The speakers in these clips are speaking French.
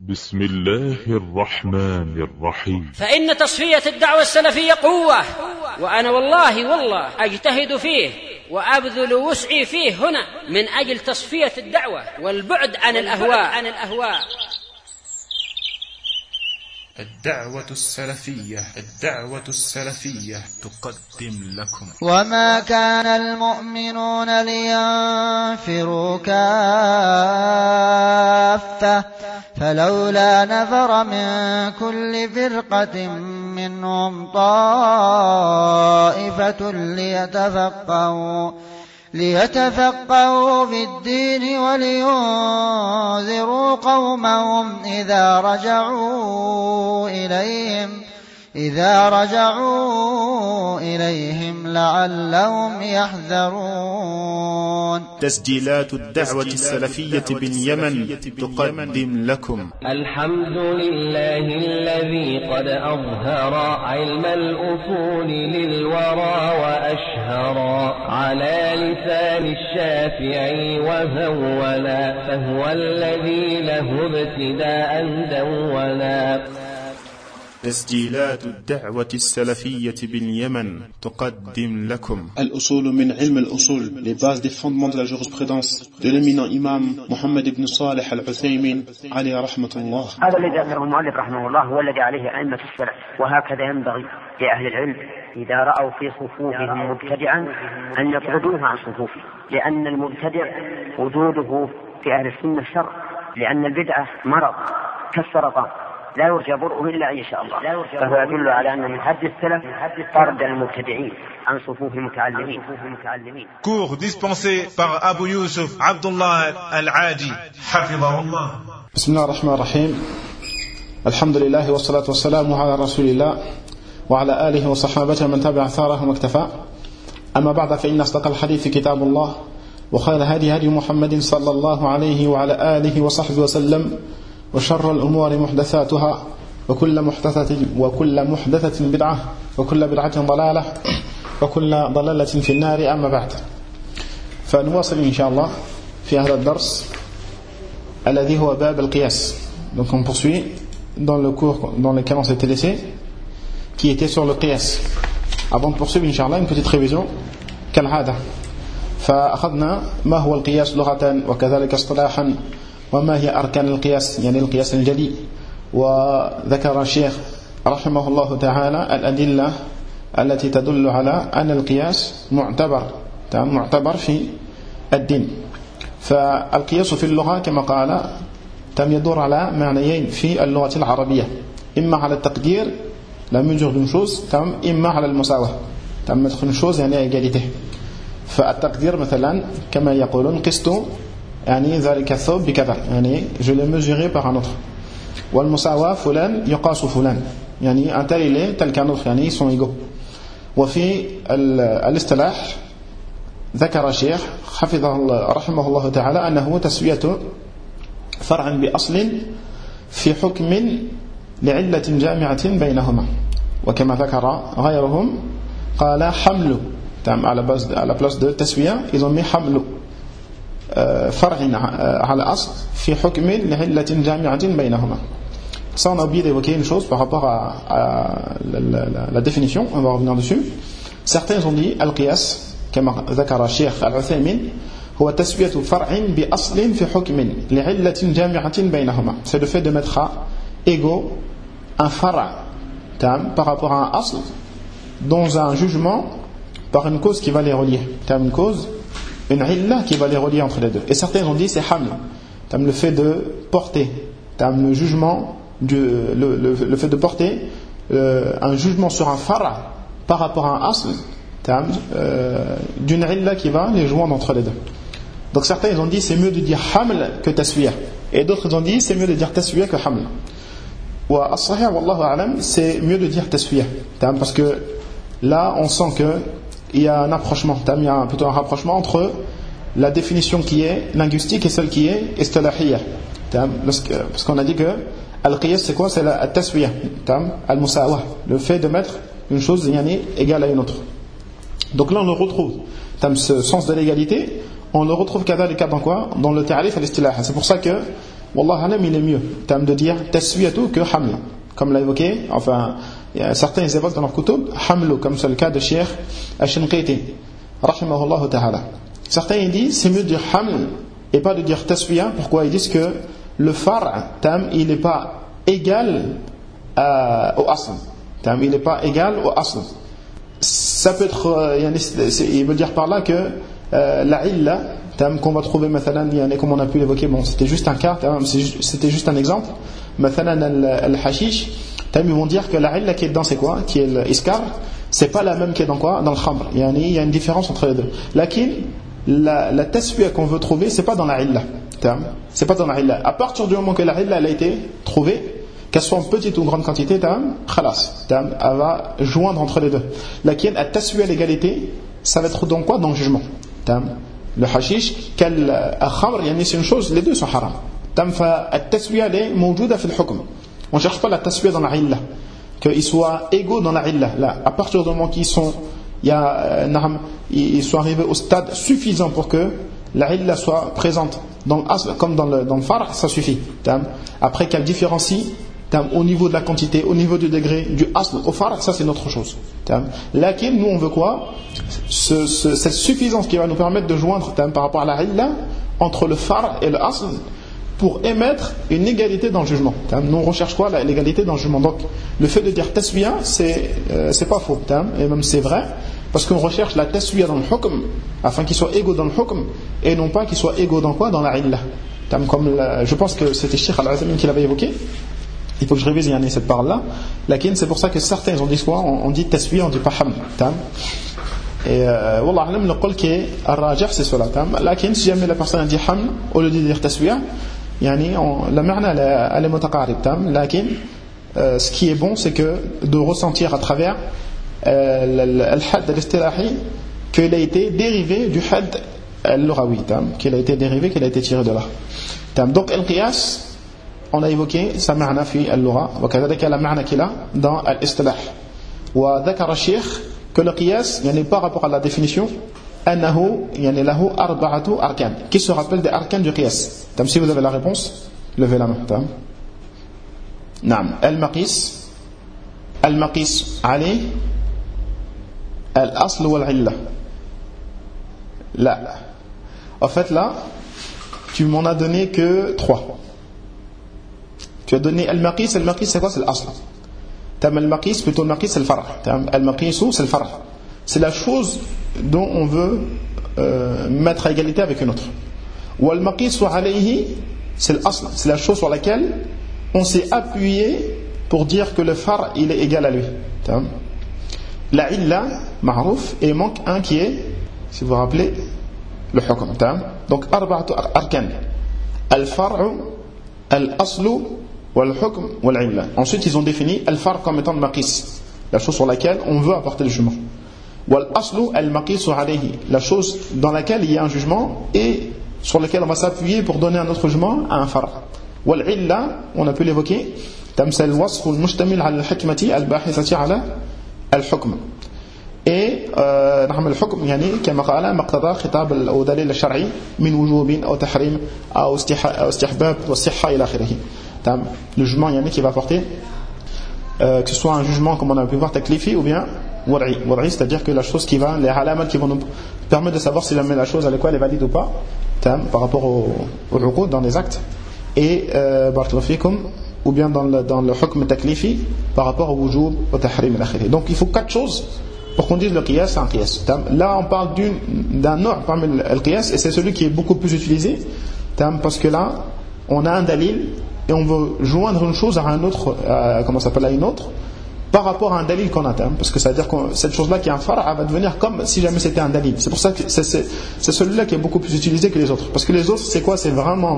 بسم الله الرحمن الرحيم. فإن تصفية الدعوة السلفية قوة، وأنا والله أجتهد فيه وأبذل وسعي فيه هنا من أجل تصفية الدعوة والبعد عن الأهواء. الدعوة السلفية تقدم لكم. وما كان المؤمنون لينفروا كافة فلولا نفر من كل فرقة منهم طائفة ليتفقهوا في الدين ولينذروا قومهم إذا رجعوا إليهم لعلهم يحذرون. تسجيلات الدعوة السلفية باليمن تقدم لكم. الحمد لله الذي قد أظهر علم الأصول للورى وأشهر على لسان الشافعي وهولا، فهو الذي له ابتداء دولا. تسجيلات الدعوة السلفية باليمن تقدم لكم. الأصول من علم الأصول, les bases des fondements de la jurisprudence de l'éminent imam Mohammed ibn Salih al-Uthaymin عليه رحمة الله. هذا الذي ذكره المؤلف رحمه الله هو الذي عليه أئمة السلف، وهكذا ينبغي لأهل العلم إذا رأوا في صفوفهم مبتدعا أن يطردوه عن صفوفه، لأن المبتدع وجوده في أهل السنة شر، لأن البدعة مرض كالسرطان لا يرجى برؤه إلا إن شاء الله، فهو يدل على أن من حد السلف طرد المبتدعين عن صفوف المتعلمين. Cours dispensé par Abu Yusuf Abdullah Al-Adi حفظه الله. بسم الله الرحمن الرحيم. الحمد لله والصلاة والسلام على رسول الله وعلى آله وصحابته من تبع ثاره واكتفى. أما بعد، فإن أصدق الحديث كتاب الله، وخير هدي محمد صلى الله عليه وعلى آله وصحبه وسلم، وشر الأمور محدثاتها، وكل محدثة بدعة، وكل بدعة ضلالة، وكل ضلالة في النار. أما بعد، فنواصل إن شاء الله في هذا الدرس الذي هو باب القياس. Donc on poursuit dans le cours dans lequel on s'était laissé, qui était sur le qiyas. Avant de poursuivre إن شاء الله, une petite révision كالعادة. فأخذنا ما هو القياس لغة وكذلك اصطلاحا، وما هي أركان القياس، يعني القياس الجلي. وذكر الشيخ رحمه الله تعالى الأدلة التي تدل على أن القياس معتبر في الدين. فالقياس في اللغة كما قال يدور على معنيين في اللغة العربية: إما على التقدير la mesure d'une chose, إما على المساواة mettre une chose يعني égalité. فالتقدير مثلا كما يقولون قسط يعني ذلك الثوب بكذا، يعني je l'ai mesuré par un autre. والمساواة فلان يقاس فلان، يعني un tel il est tel qu'un autre، يعني ils sont égaux. وفي الاصطلاح ذكر الشيخ رحمه الله تعالى أنه تسوية فرع بأصل في حكم لعلة جامعة بينهما. وكما ذكر غيرهم قال حمل على place de تسوية ils ont mis حمل فرع على أصل في حكم لعلة جامعة بينهما. Ça, on a oublié d'évoquer une chose par rapport à la définition, on va revenir dessus. Certains ont dit al-qiyas كما ذكر الشيخ العثيمين هو تسوية فرع بأصل في حكم لعلة جامعة بينهما. C'est le fait de mettre à égaux un fara par rapport à un asl dans un jugement par une cause qui va les relier, une cause, une illa qui va les relier entre les deux. Et certains ont dit c'est haml, le fait de porter, le jugement, le fait de porter un jugement sur un fara par rapport à un asl d'une illa qui va les joindre entre les deux. Donc certains ils ont dit c'est mieux de dire haml que taswiya, et d'autres ils ont dit c'est mieux de dire taswiya que haml. Wa as-sahih wallahu a'lam, c'est mieux de dire taswiya, parce que là on sent que il y a un approchement, il y a plutôt un rapprochement entre la définition qui est linguistique et celle qui est istilahiyya. Parce qu'on a dit que al-qiyas c'est quoi? C'est la taswiya, al-musawa, le fait de mettre une chose égale à une autre. Donc là on le retrouve, ce sens de l'égalité, on le retrouve kadhalika dans quoi? Dans le ta'rif al-istilah. C'est pour ça que wallah alam, il est mieux de dire taswiyatu que haml, comme l'a évoqué, enfin certains ils évoquent dans leur kutub hamlu, comme c'est le cas de Cheikh Ash-Shinqiti rahimahullah ta'ala. Certains ils disent c'est mieux de dire haml et pas de dire taswiya. Pourquoi? Ils disent que le far' il n'est pas égal au asl, il n'est pas égal au asl. Ça peut être il veut dire par là que la illa qu'on va trouver comme on a pu l'évoquer, bon, c'était juste un cas, c'était juste un exemple. Al-hashish, ils vont dire que la illa qui est dedans c'est quoi? Qui est l'iskar, c'est pas la même qui est dans quoi? Dans le khamr. Il y a une différence entre les deux. Lakin la tasfiya qu'on veut trouver, c'est pas dans la illa. C'est pas dans la illa. À partir du moment que la illa elle a été trouvée, qu'elle soit en petite ou grande quantité, khalas, elle va joindre entre les deux. Lakin la tasfiya l'égalité, ça va être dans quoi? Dans le jugement. Le hashish, khamr, c'est une chose, les deux sont haram. La tasfiya elle est mawjouda fi al-hukm. On cherche pas la tasfiya dans la illa, qu'ils soient égaux dans la illa. Là, à partir du moment qu'ils sont ils sont arrivés au stade suffisant pour que la illa soit présente dans l'asl comme dans le far', ça suffit. Après qu'elle différencie au niveau de la quantité, au niveau du degré du asl au far', ça c'est une autre chose. Lakin nous on veut quoi? Cette suffisance qui va nous permettre de joindre par rapport à la illa entre le far' et le asl pour émettre une égalité dans le jugement. Nous on recherche quoi? L'égalité dans le jugement. Donc le fait de dire taswiya, c'est pas faux, et même c'est vrai, parce qu'on recherche la taswiya dans le hukm afin qu'ils soient égaux dans le hukm et non pas qu'ils soient égaux dans quoi? Dans la illa. Comme je pense que c'était Cheikh Al-Azami qui l'avait évoqué. Il faut que je révise cette parole-là. Lakin c'est pour ça que certains ont dit quoi? On dit taswiya, on dit pas haml. Et wallah alam, le qol qui est ar-rajih c'est cela. Lakin si jamais la personne a dit haml au lieu de dire taswiya, la ma'na elle est mutaqarib. Lakin ce qui est bon c'est que de ressentir à travers al-hadd al-istilahi qu'il a été dérivé du hadd al-lughawi, qu'il a été dérivé, qu'il a été tiré de là. Donc al-qiyas, on a évoqué sa ma'na fi al-lugha, wa kadhalika la ma'na qu'il a dans al-istilah. Wa dhakara shaykh que le qiyas, par rapport à la définition, annahu lahu arba'atu arkan. Qui se rappelle des arkan du qiyas? Si vous avez la réponse, levez la main. Naam. Al-maqis ali al-asl wal-illa. Là. En fait là, tu m'en as donné que 3. Tu as donné al-maqis c'est quoi? C'est l'asl. Al-maqis, plutôt al-maqis c'est le far'. Al-maqisu c'est le far'. C'est la chose dont on veut mettre à égalité avec une autre. Wal-maqisu alayhi c'est l'asl, c'est la chose sur laquelle on s'est appuyé pour dire que le far' il est égal à lui. La illa, ma'rouf, et il manque un qui est, si vous vous rappelez, le hukm. Donc arba'atu arkan. Al-far'u, al-aslu, wal-hukm, wal-illa. Ensuite ils ont défini al-far' comme étant le maqis, la chose sur laquelle on veut apporter le jugement. Wal-aslu, al-maqisu alayhi, la chose dans laquelle il y a un jugement et sur laquelle on va s'appuyer pour donner un autre jugement à un far'. Wal-illa, on a pu l'évoquer, c'est le wasf al-mushtamil ala al-hikmati al-bahithati ala al-hukm. Et نعم الحكم كما قال مقتضى خطاب أو دليل الشرعي من وجوب أو تحريم أو استحباب والصحة إلى آخره. Le jugement qui va porter que ce soit un jugement comme on a pu voir taklifi ou bien wad'i, c'est-à-dire que la chose qui va, les alamat qui vont nous permettre de savoir si jamais la chose elle est valide ou pas par rapport au uqud dans les actes, et barakallahu fikum, ou bien dans le hukm taklifi par rapport au wujub au tahrim إلى آخره. Donc il faut 4 choses pour qu'on dise le qiyas c'est un qiyas. Là on parle d'un nom parmi le qiyas, et c'est celui qui est beaucoup plus utilisé parce que là on a un dalil et on veut joindre une chose à un autre, à une autre par rapport à un dalil qu'on a, parce que ça veut dire que cette chose là qui est un far' va devenir comme si jamais c'était un dalil. C'est pour ça que c'est celui-là qui est beaucoup plus utilisé que les autres, parce que les autres c'est quoi? C'est vraiment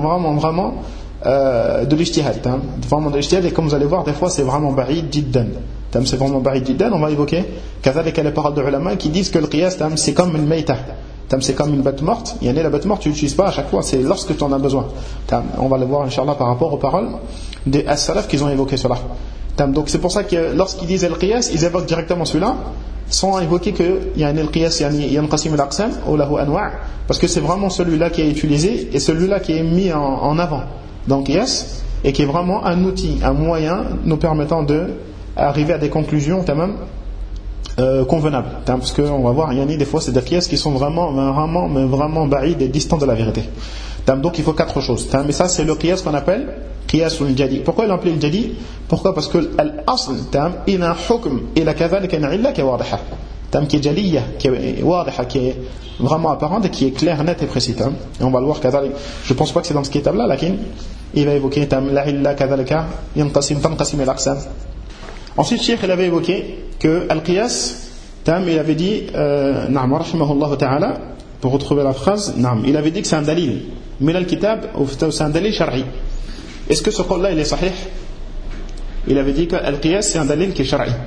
de l'ijtihad, vraiment de l'ijtihad, et comme vous allez voir des fois c'est vraiment ba'id jiddan. C'est vraiment ba'id jiddan. On va évoquer qu'avec les paroles de ulama qui disent que le qiyas c'est comme une mayta, c'est comme une bête morte. La bête morte tu l'utilises pas à chaque fois, c'est lorsque tu en as besoin. On va le voir inchallah par rapport aux paroles des as-salaf qu'ils ont évoqué cela. Donc c'est pour ça que lorsqu'ils disent le qiyas, ils évoquent directement celui-là sans évoquer que le qiyas yanqasim al-aqsam ou lahu anwa', parce que c'est vraiment celui-là qui est utilisé et celui-là qui est mis en avant. Donc qiyas, et qui est vraiment un outil, un moyen nous permettant d'arriver à des conclusions convenables. Parce qu'on va voir, des fois c'est des qiyas qui sont vraiment ba'id et distants de la vérité. Donc il faut 4 choses. Mais ça c'est le qiyas qu'on appelle qiyas al-jadi. Pourquoi il l'appelle al-jadi? Pourquoi? Parce que l'asl, il a un hukm, il a kadhalika une illa qui est wadiha. Qui est jaliya, qui est wadiha, qui est vraiment apparente et qui est claire, nette et précise. Et on va le voir kadhalik. Je pense pas que c'est dans ce kitab là, lakin il va évoquer la illa kadhalika tanqasim al-aqsam. Ensuite, Cheikh il avait évoqué que al-qiyas, il avait dit na'am wa rahimahullah ta'ala, pour retrouver la phrase, na'am, il avait dit que c'est un dalil min al-kitab ou c'est un dalil shar'i. Est-ce que ce qol là il est sahih? Il avait dit que al-qiyas c'est un dalil qui est shar'i.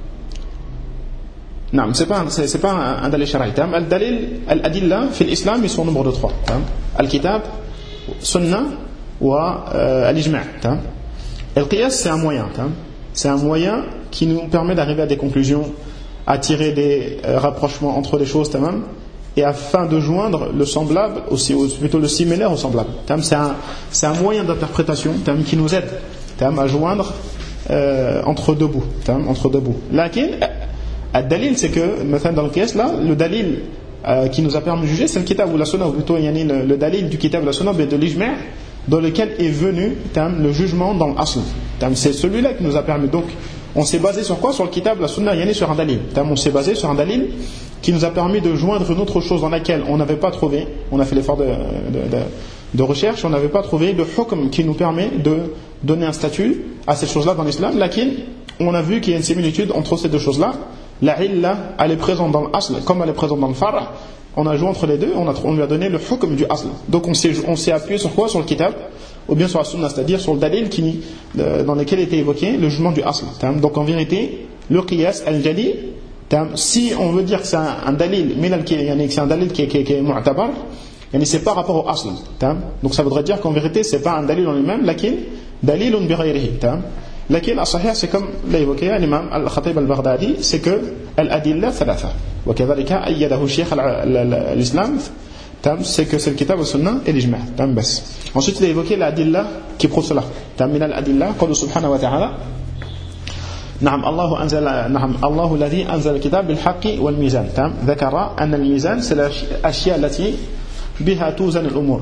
Non, c'est pas un dalil shar'i. Al-dalil, al-adilla fi l'islam ils sont au nombre de 3. Al-kitab, sunnah ou al-ijma'. Al-qiyas c'est un moyen. C'est un moyen qui nous permet d'arriver à des conclusions, à tirer des rapprochements entre les choses, et afin de joindre le semblable, ou plutôt le similaire au semblable. C'est un moyen d'interprétation qui nous aide à joindre entre deux bouts. Lakin, al-dalil, c'est que, dans le qiyas, là, le dalil qui nous a permis de juger, c'est le kitab ou la sunna, ou plutôt le dalil du kitab ou la sunna, de l'ijma', dans lequel est venu le jugement dans l'asl. C'est celui-là qui nous a permis. Donc, on s'est basé sur quoi? Sur le kitab, la sunna, sur un dalil. On s'est basé sur un dalil qui nous a permis de joindre une autre chose dans laquelle on n'avait pas trouvé, on a fait l'effort de recherche, on n'avait pas trouvé le hukm qui nous permet de donner un statut à cette chose-là dans l'islam. Lakin, on a vu qu'il y a une similitude entre ces deux choses-là. La illa, elle est présente dans l'asl comme elle est présente dans le far'. On a joué entre les deux, on lui a donné le hukm du asl. Donc on s'est appuyé sur quoi? Sur le kitab, ou bien sur la sunna, c'est-à-dire sur le dalil dans lequel était évoqué le jugement du asl. Donc en vérité, le qiyas al-jadi, si on veut dire que c'est un dalil, c'est un dalil qui est mu'tabar, c'est pas rapport au asl. Donc ça voudrait dire qu'en vérité, c'est pas un dalil en lui-même, lakin dalilun bi ghayrihi. Lakin as-sahih, c'est comme l'a évoqué l'imam al-Khatib al-Baghdadi, c'est que al-adilla thalatha. Wa kadhalika ayyadahu shaykh al-islam, c'est que c'est le kitab al-sunnah et l'ijma'. Ensuite, il a évoqué l'adilla qui prouve cela. Min al-adilla, qawlu subhanahu wa ta'ala, نعم الله الذي أنزل الكتاب بالحق والميزان. ذكر أن الميزان c'est الأشياء التي بها توزن الأمور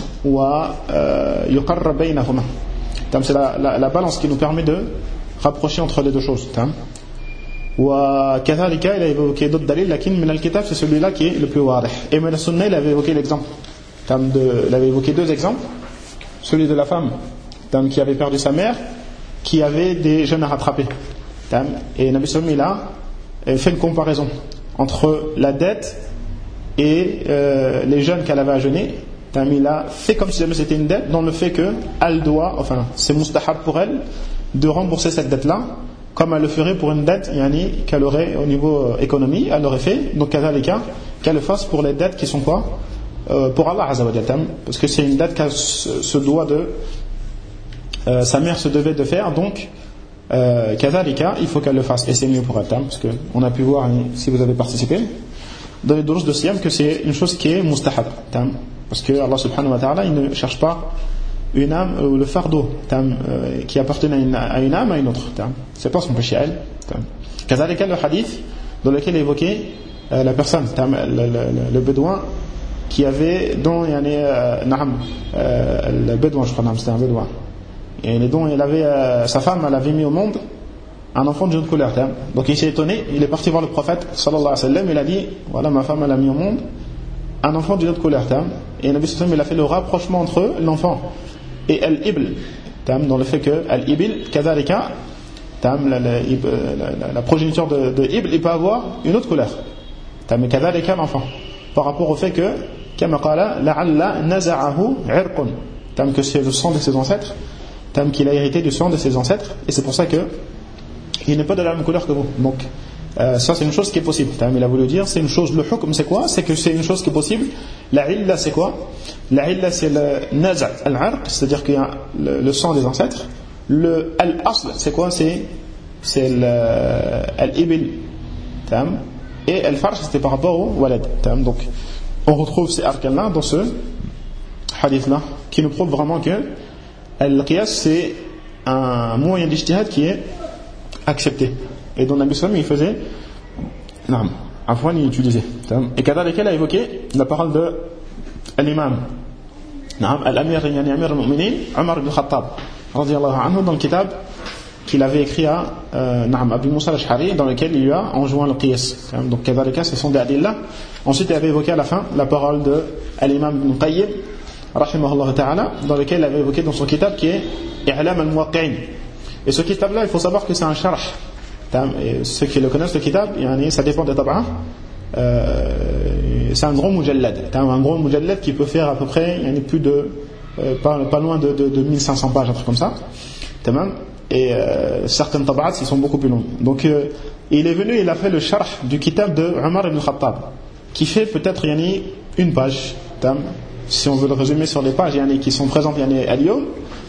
ويقرب بينهما. C'est la balance qui nous permet de rapprocher entre les deux choses. وكذلك il a évoqué d'autres dalils, lakin من الكتاب c'est celui-là qui est le plus wadih. Et من السنة il avait évoqué l'exemple. Il avait évoqué 2 exemples. Celui de la femme qui avait perdu sa mère, qui avait des jeunes à rattraper. Et Nabi Sallam il a fait une comparaison entre la dette et les jeûnes qu'elle avait à jeûner. Il a fait comme si c'était une dette, dans le fait qu'elle doit, c'est mustahab pour elle de rembourser cette dette là comme elle le ferait pour une dette qu'elle aurait au niveau économie, elle l'aurait fait. Donc qu'elle le fasse pour les dettes qui sont quoi? Pour Allah Azza wa Jalla, parce que c'est une dette qu'elle se doit sa mère se devait de faire, donc kadhalika, il faut qu'elle le fasse, et c'est mieux pour elle, parce que on a pu voir, si vous avez participé dans les durus de Siyam, que c'est une chose qui est mustahab, parce que Allah subhanahu wa ta'ala il ne cherche pas une âme ou le fardeau qui appartenait à une âme à une autre, c'est pas son péché à elle. Kadhalika, le hadith dans lequel est évoqué la personne, le bédouin qui avait dont le bédouin, je crois, c'était un bédouin, et dont il avait sa femme, elle avait mis au monde un enfant d'une autre couleur. Donc il s'est étonné, il est parti voir le prophète sallallahu alayhi wa sallam, il a dit voilà, ma femme elle a mis au monde un enfant d'une autre couleur. Et Nabi sallallahu alayhi wa sallam il a fait le rapprochement entre l'enfant et al-ibl, dans le fait que al-ibl kadhalika, la progéniture de ibl il peut avoir une autre couleur, mais kadhalika l'enfant, par rapport au fait que kama qala la'alla naza'ahu 'irqun, que c'est le sang de ses ancêtres, qu'il a hérité du sang de ses ancêtres, et c'est pour ça que il n'est pas de la même couleur que vous. Donc ça c'est une chose qui est possible. Il a voulu dire c'est une chose, le hukm c'est quoi? C'est que c'est une chose qui est possible. La illa c'est quoi? La illa c'est le naza' al-'arq, c'est-à-dire qu'il y a le sang des ancêtres. Le al-asl c'est quoi? C'est al-ibil, et al-farj c'était par rapport au walad. Donc on retrouve ces arcans là dans ce hadith là qui nous prouve vraiment que Al-Qiyas, c'est un moyen d'ijtihad qui est accepté. Et dont Nabi Sallam, il faisait. Non, Afwan, il utilisait. Et Kadhalika, il a évoqué la parole de l'imam. Al-Amir, yani Amir al-Mu'minin, Omar ibn Khattab, radiyallahu anhu, dans le kitab qu'il avait écrit à Abu Musa al-Ash'ari, dans lequel il lui a enjoint le qiyas. Donc, Kadhalika, ce sont des adillah. Ensuite, il avait évoqué à la fin la parole de l'imam ibn Qayyim, rahimahullah ta'ala, dans lequel il avait évoqué dans son kitab qui est I'lam al-Muwaqqi'in. Et ce kitab-là, il faut savoir que c'est un sharh. Et ceux qui le connaissent, le kitab, ça dépend des tab'a. C'est un gros mujallad. Un gros mujallad qui peut faire à peu près plus de pas loin de 1500 pages, un truc comme ça. Et certaines tab'at, ils sont beaucoup plus longs. Donc il est venu, il a fait le sharh du kitab de Omar ibn Khattab, qui fait peut-être une page. Si on veut le résumer sur les pages qui sont présentes à Lyon,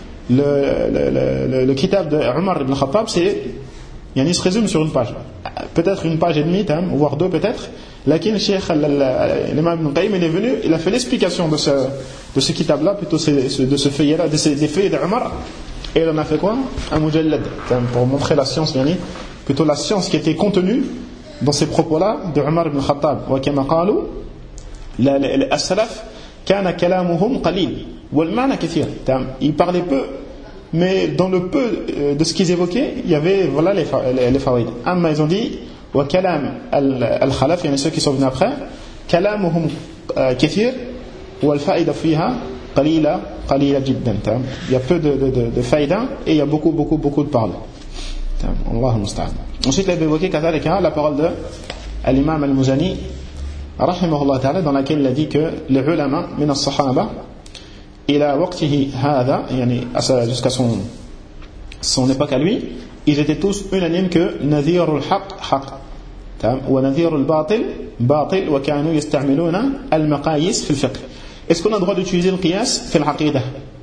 le kitab de Omar ibn Khattab, il se résume sur une page, peut-être une page et demie, voire deux peut-être. Lakin le Cheikh l'imam Ibn Qayyim, il est venu, il a fait l'explication de ce kitab-là, plutôt de ce feuillet-là, des feuilles d'Omar, et il en a fait quoi? Un mujallad, pour montrer la science, plutôt la science qui était contenue dans ces propos-là de Omar ibn Khattab. Wa kama qalu as-salaf kana kalamuhum qalil wal ma'na kathir. Ils parlaient peu, mais dans le peu de ce qu'ils évoquaient, il y avait les fawaïd. Amma, ils ont dit wa kalam al-khalaf, ceux qui sont venus après, kalamuhum kathir wal fa'ida fiha qalila jiddan. Il y a peu de faïda et il y a beaucoup de paroles. Allahu musta'an. Ensuite, il avait évoqué la parole de l'imam al-Muzani, rahimahullah ta'ala, dans laquelle il a dit que les ulama min as-sahaba ila waqtihi hadha, jusqu'à son époque à lui, ils étaient tous unanimes que nadhirul haqq wa nadhirul batil wa kanu yasta'miluna al-maqayis fi al-fiqh. Est-ce qu'on a le droit d'utiliser le qiyas fi al-aqidah?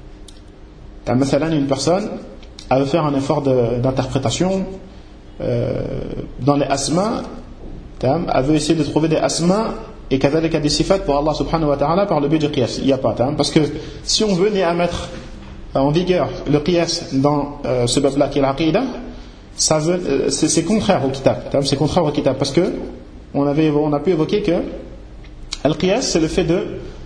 Une personne, elle veut faire un effort d'interprétation dans les asma, elle veut essayer de trouver des asma et kadhalika des sifat pour Allah subhanahu wa ta'ala par le biais du qiyas. Il n'y a pas, parce que si on venait à mettre en vigueur le qiyas dans ce bab-là qui est l'aqidah, c'est contraire au kitab. C'est contraire au kitab, parce que on a pu évoquer que le qiyas, c'est le fait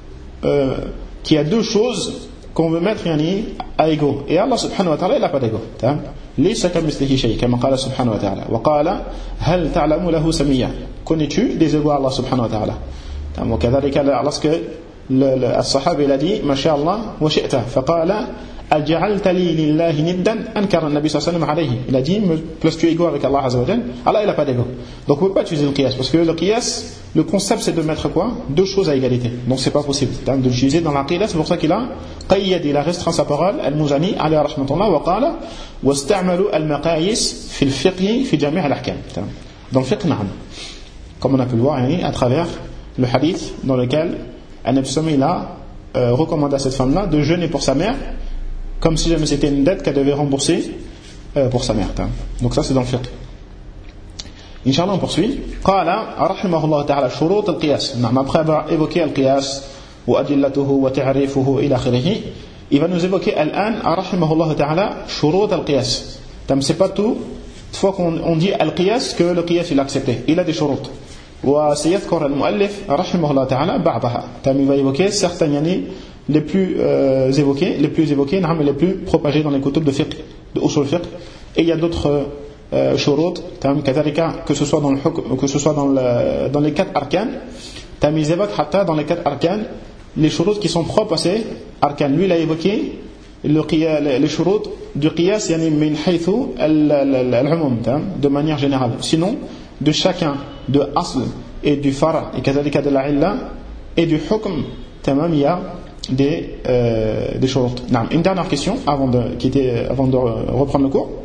qu'il y a deux choses qu'on veut mettre à égaux. Et Allah subhanahu wa ta'ala, il n'a pas d'égaux. Laysa kamithlihi shay, comme qala subhanahu wa ta'ala. Wa qala hal ta'lamu lahu samiyya. Connais-tu des égaux à Allah subhanahu wa ta'ala? wa kadhalika lorsque le sahaba il a dit ma sha Allah wa shi'ta fa qala aj'alta li lillahi niddan ankara an-nabi sallallahu alayhi wa sallam. Il a dit me places-tu égaux avec Allah azza wa jalla? Allah il n'a pas d'égaux. Donc on ne peut pas utiliser le qiyas, parce que le qiyas, le concept c'est de mettre quoi? Deux choses à égalité. Donc c'est pas possible de l'utiliser dans l'aqidah. C'est pour ça qu'il a qayyad, il a restreint sa parole, al-Muzani alayhi rahmatullah, wa qala wasta'malu al-maqayis fi al-fiqh fi jami' al-ahkam. Dans le fiqh, na'am, comme on a pu le voir à travers le hadith dans lequel An-Nabi sallallahu alayhi wa sallam a recommandé à cette femme-là de jeûner pour sa mère, comme si jamais c'était une dette qu'elle devait rembourser pour sa mère. Donc ça c'est dans le fiqh. Inch'Allah, on poursuit. Qala rahimahullah ta'ala shurut al-qiyas. Après avoir évoqué al-qiyas wa adillatuhu wa ta'rifuhu ila akhirih, il va nous évoquer al-an rahimahullah ta'ala shurut al-qiyas. C'est pas tout fois qu'on dit al-qiyas que le qiyas il a accepté. Il a des shurut. Wa sayadhkur al-muallif rahimahullah ta'ala ba'daha. Il va évoquer certains les plus évoqués, les plus propagés dans les kutub de fiqh, de usul fiqh. Et il y a d'autres shurut, que ce soit dans le hukm, que ce soit dans les quatre arcanes. Ils évoquent hatta dans les quatre arcanes les shurut qui sont propres à ces arcanes. Lui il a évoqué les shurut du qiyas min haythu al-umum, de manière générale. Sinon de chacun de asl et du fara et kadhalika de la illa et du hukm, il y a des shurut. Une dernière question avant de reprendre le cours.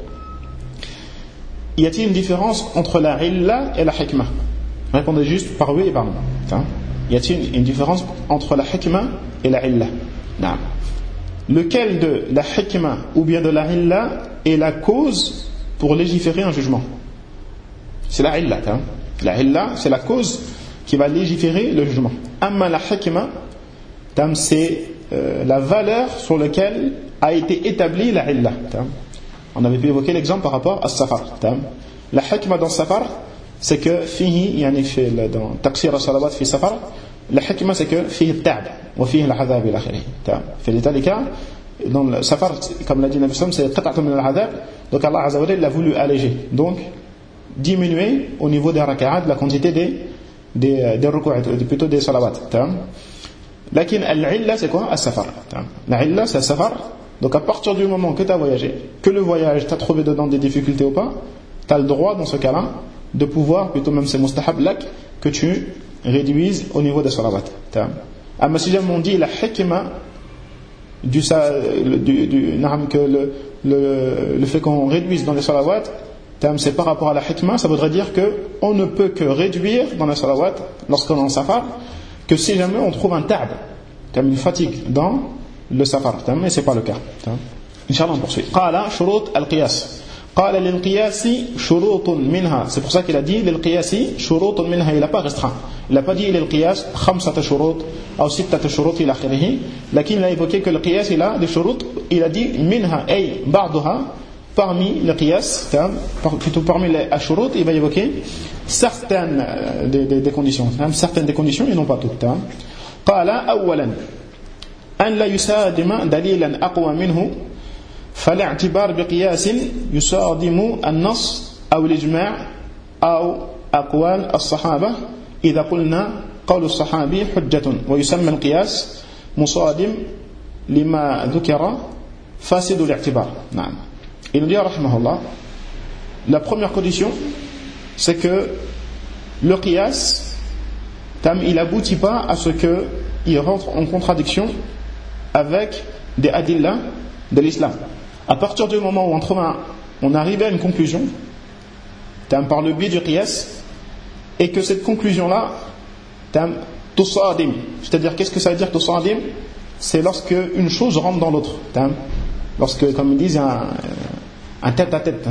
Y a-t-il une différence entre la illa et la hikmah? Répondez juste par oui et par non. Y a-t-il une différence entre la hikmah et la illa? Lequel de la hikmah ou bien de la illa est la cause pour légiférer un jugement? C'est la illa. La illa, c'est la cause qui va légiférer le jugement. Amma la hikmah, c'est la valeur sur laquelle a été établie la illa. On avait pu évoquer l'exemple par rapport à safar. La hikmah dans safar, c'est que fihi, yani dans taqsir as-salawat fi safar, la hikmah c'est que fihi al-ta'b wa fihi al-'adhab ila akhirih. Fait l'état des cas, dans le safar, comme l'a dit Nabi sallam, c'est qat'atun min al-'adhab. Donc Allah azza wa jalla l'a voulu alléger. Donc diminuer au niveau des rak'at la quantité des ruku', plutôt des salawat. Lakin al-'illa c'est quoi? As-safar. La illa c'est as-safar. Donc à partir du moment que tu as voyagé, que le voyage t'a trouvé dedans des difficultés ou pas, tu as le droit dans ce cas-là de pouvoir, plutôt même c'est mustahab lak, que tu réduises au niveau des salawat. Mais si jamais on dit la hikmah que le fait qu'on réduise dans les salawat, c'est par rapport à la hikmah, ça voudrait dire qu'on ne peut que réduire dans les salawat lorsqu'on est en safar, que si jamais on trouve un ta'b, une fatigue dans le safar, mais ce n'est pas le cas. Inch'Allah on poursuit. Qala shurut al-qiyas. Qala lil-qiyasi shurutun minha. C'est pour ça qu'il a dit lil-qiyasi shurutun minha. Il n'a pas restreint. Il n'a pas dit lil-qiyas khamsata shurut ou sittata shurut ila akhirih. Lakin il a évoqué que le qiyas il a des shurut. Il a dit minha ay ba'daha, parmi le qiyas, plutôt parmi les shurut, il va évoquer certaines des conditions. Certaines des conditions et non pas toutes. Qala awwalan أن لا يصادم دليلا أقوى منه فالاعتبار بقياس يصادم النص أو الإجماع أو أقوال الصحابة إذا قلنا قول الصحابي حجة ويسمى القياس مصادم لما ذكر فاسد الاعتبار. نعم. Il nous dit رحمه الله, la première condition c'est que le qiyas il n'aboutit pas à ce qu'il rentre en contradiction avec des adillas de l'islam. À partir du moment où on arrive à une conclusion par le biais du qiyas, et que cette conclusion-là tusadim, c'est-à-dire qu'est-ce que ça veut dire tusadim? C'est lorsque une chose rentre dans l'autre. Lorsque, comme ils disent, un tête à tête,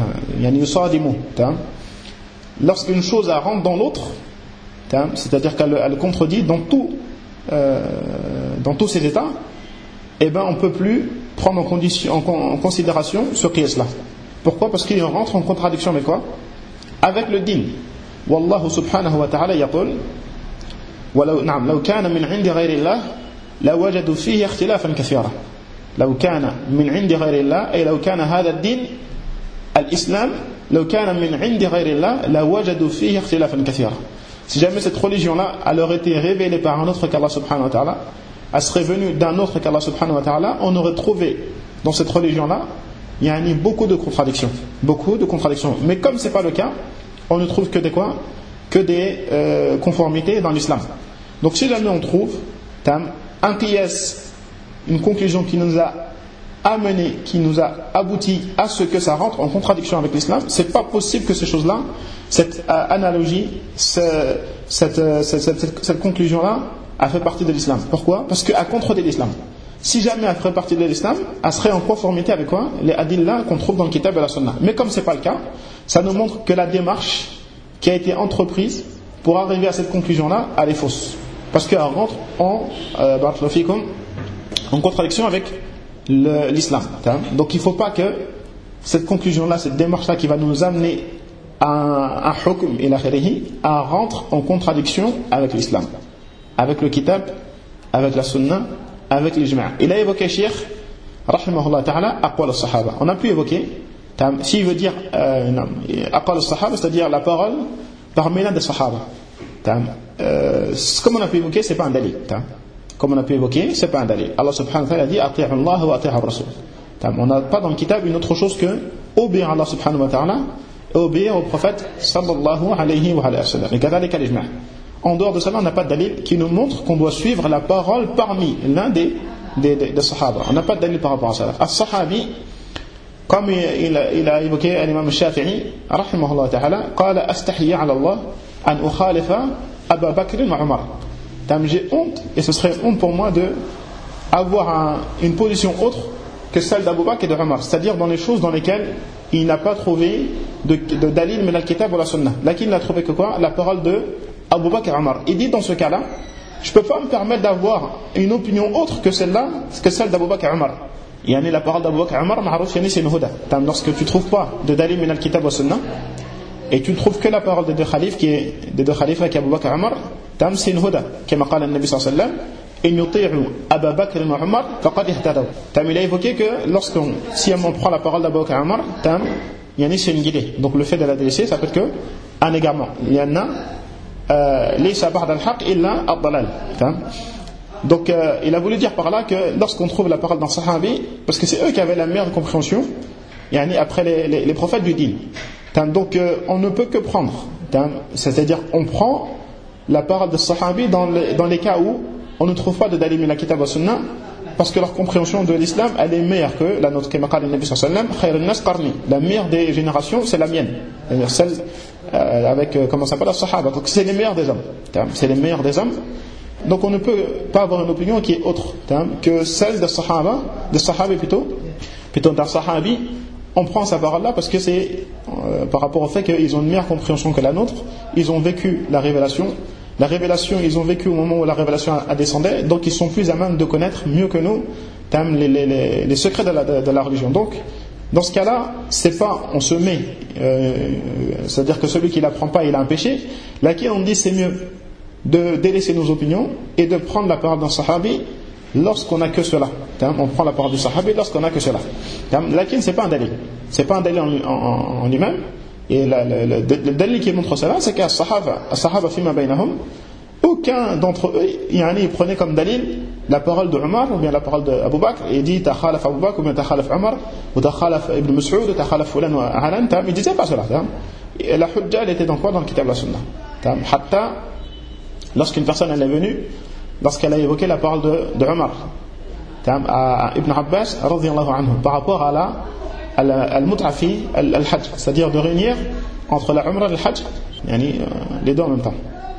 lorsqu'une chose elle rentre dans l'autre, c'est-à-dire qu'elle contredit dans tous ses états, eh ben on ne peut plus prendre en considération ce qiyas-là. Pourquoi? Parce qu'il rentre en contradiction avec quoi? Avec le din. Wallahu subhanahu wa ta'ala yaqul لو كان من عند غير الله لوجدوا فيه اختلافا كثيرا. لو كان من عند غير الله أي لو كان هذا الدين الإسلام لو كان من عند غير الله لوجدوا فيه اختلافا كثيرا. Si jamais cette religion-là elle aurait été révélée par un autre qu'Allah subhanahu wa ta'ala, elle serait venue d'un autre qu'Allah subhanahu wa ta'ala, on aurait trouvé dans cette religion-là il y a beaucoup de contradictions. Mais comme ce n'est pas le cas, on ne trouve que des conformités dans l'islam. Donc si jamais on trouve un qiyas, une conclusion qui nous a amené, qui nous a abouti à ce que ça rentre en contradiction avec l'islam, c'est pas possible que ces choses-là, cette analogie, cette conclusion-là, elle fait partie de l'islam. Pourquoi? Parce qu'elle contredit l'islam. Si jamais elle ferait partie de l'islam, elle serait en conformité avec quoi? Les adillas qu'on trouve dans le kitab et la sunna. Mais comme c'est pas le cas, ça nous montre que la démarche qui a été entreprise pour arriver à cette conclusion-là, elle est fausse. Parce qu'elle rentre en contradiction avec l'islam. Donc il ne faut pas que cette conclusion-là, cette démarche-là qui va nous amener à un hukm ila akhirih, rentre en contradiction avec l'islam, avec le kitab, avec la sunna, avec l'ijma'. Il a évoqué Cheikh rahimahullah ta'ala aqwal as-sahaba. On a pu évoquer s'il veut dire aqwal as-sahaba, c'est-à-dire la parole parmi des sahaba. Comme on a pu évoquer, c'est pas un dalil. Comme on a pu évoquer, c'est pas un dalil. Allah subhanahu wa ta'ala dit ati'u Allah wa ati'u ar-rasul. On n'a pas dans le kitab une autre chose que obéir à Allah subhanahu wa ta'ala et obéir au prophète sallallahu alayhi wa sallam. Et kadhalika l'ijma'. En dehors de cela, on n'a pas de dalil qui nous montre qu'on doit suivre la parole parmi l'un des sahaba. On n'a pas de dalil par rapport à cela. As-sahabi, comme il a évoqué l'imam al-Shafi'i rahimahullah ta'ala, qala astahyi ala Allah an ukhalifa Abu Bakr wa Umar. J'ai honte, et ce serait honte pour moi de avoir une position autre que celle d'Abu Bakr et de Umar, c'est-à-dire dans les choses dans lesquelles il n'a pas trouvé de dalil min al-kitab ou la sunna. Là qu'il n'a trouvé que quoi? La parole de Abu Bakr et Umar. Il dit dans ce cas-là, je ne peux pas me permettre d'avoir une opinion autre que celle-là, que celle d'Abu Bakr et Umar. la parole d'Abu Bakr et Omar, ma'rouf, c'est une huda. Lorsque tu ne trouves pas de dalil min al-kitab wa sunnah, et tu ne trouves que la parole des deux khalifes, des deux khalifes avec Abu Bakr et Omar, c'est une huda. Comme a dit le Nabi sallallahu alayhi wa sallam, in yuti'u Abu Bakr wa Omar, faqad ihtadaw. Il a évoqué que si on prend la parole d'Abu Bakr et Omar, c'est une guidée. Donc le fait de la délaisser, ça peut être qu'un égarement. Il y en a, laysa ba'da al-haqq illa ad-dalal. Donc il a voulu dire par là que lorsqu'on trouve la parole d'un sahabi, parce que c'est eux qui avaient la meilleure compréhension après les prophètes du din, donc on ne peut que prendre, c'est-à-dire on prend la parole de sahabi dans les cas où on ne trouve pas de dalil min al-kitab wa sunnah, parce que leur compréhension de l'islam elle est meilleure que la nôtre. Comme a dit le Nabi sallallahu alayhi wa sallam, khayrun nas qarni, la meilleure des générations c'est la mienne, c'est-à-dire celle avec comment ça s'appelle la sahaba. Donc c'est les meilleurs des hommes, c'est les meilleurs des hommes. Donc on ne peut pas avoir une opinion qui est autre que celle des sahabi plutôt d'un sahabi. On prend sa parole là parce que c'est par rapport au fait qu'ils ont une meilleure compréhension que la nôtre. Ils ont vécu la révélation, ils ont vécu au moment où la révélation a descendu, donc ils sont plus à même de connaître mieux que nous les secrets de la religion. Donc dans ce cas-là, c'est pas on se met, c'est-à-dire que celui qui l'apprend pas il a un péché. Là qui on dit c'est mieux de délaisser nos opinions et de prendre la parole d'un sahabi lorsqu'on n'a que cela. On prend la parole du sahabi lorsqu'on n'a que cela. Lakin c'est pas un dalil. C'est pas un dalil en lui-même. Et le dalil qui montre cela, c'est qu'à sahaba fima bainahum, aucun d'entre eux, il prenait comme dalil la parole de Omar ou bien la parole d'Abu Bakr et il dit takhalaf Abu Bakr ou bien takhalaf Omar ou takhalaf Ibn Mas'ud ou takhalaf Fulan wa Alan. Il disait pas cela. Et la hujja elle était dans quoi? Dans le kitab la sunna. Hatta lorsqu'une personne elle est venue, lorsqu'elle a évoqué la parole de Omar à Ibn Abbas radhiyallahu anhu par rapport à al-mut'a fi al-hajj, c'est-à-dire de réunir entre la umrah et le hajj, les deux en même temps.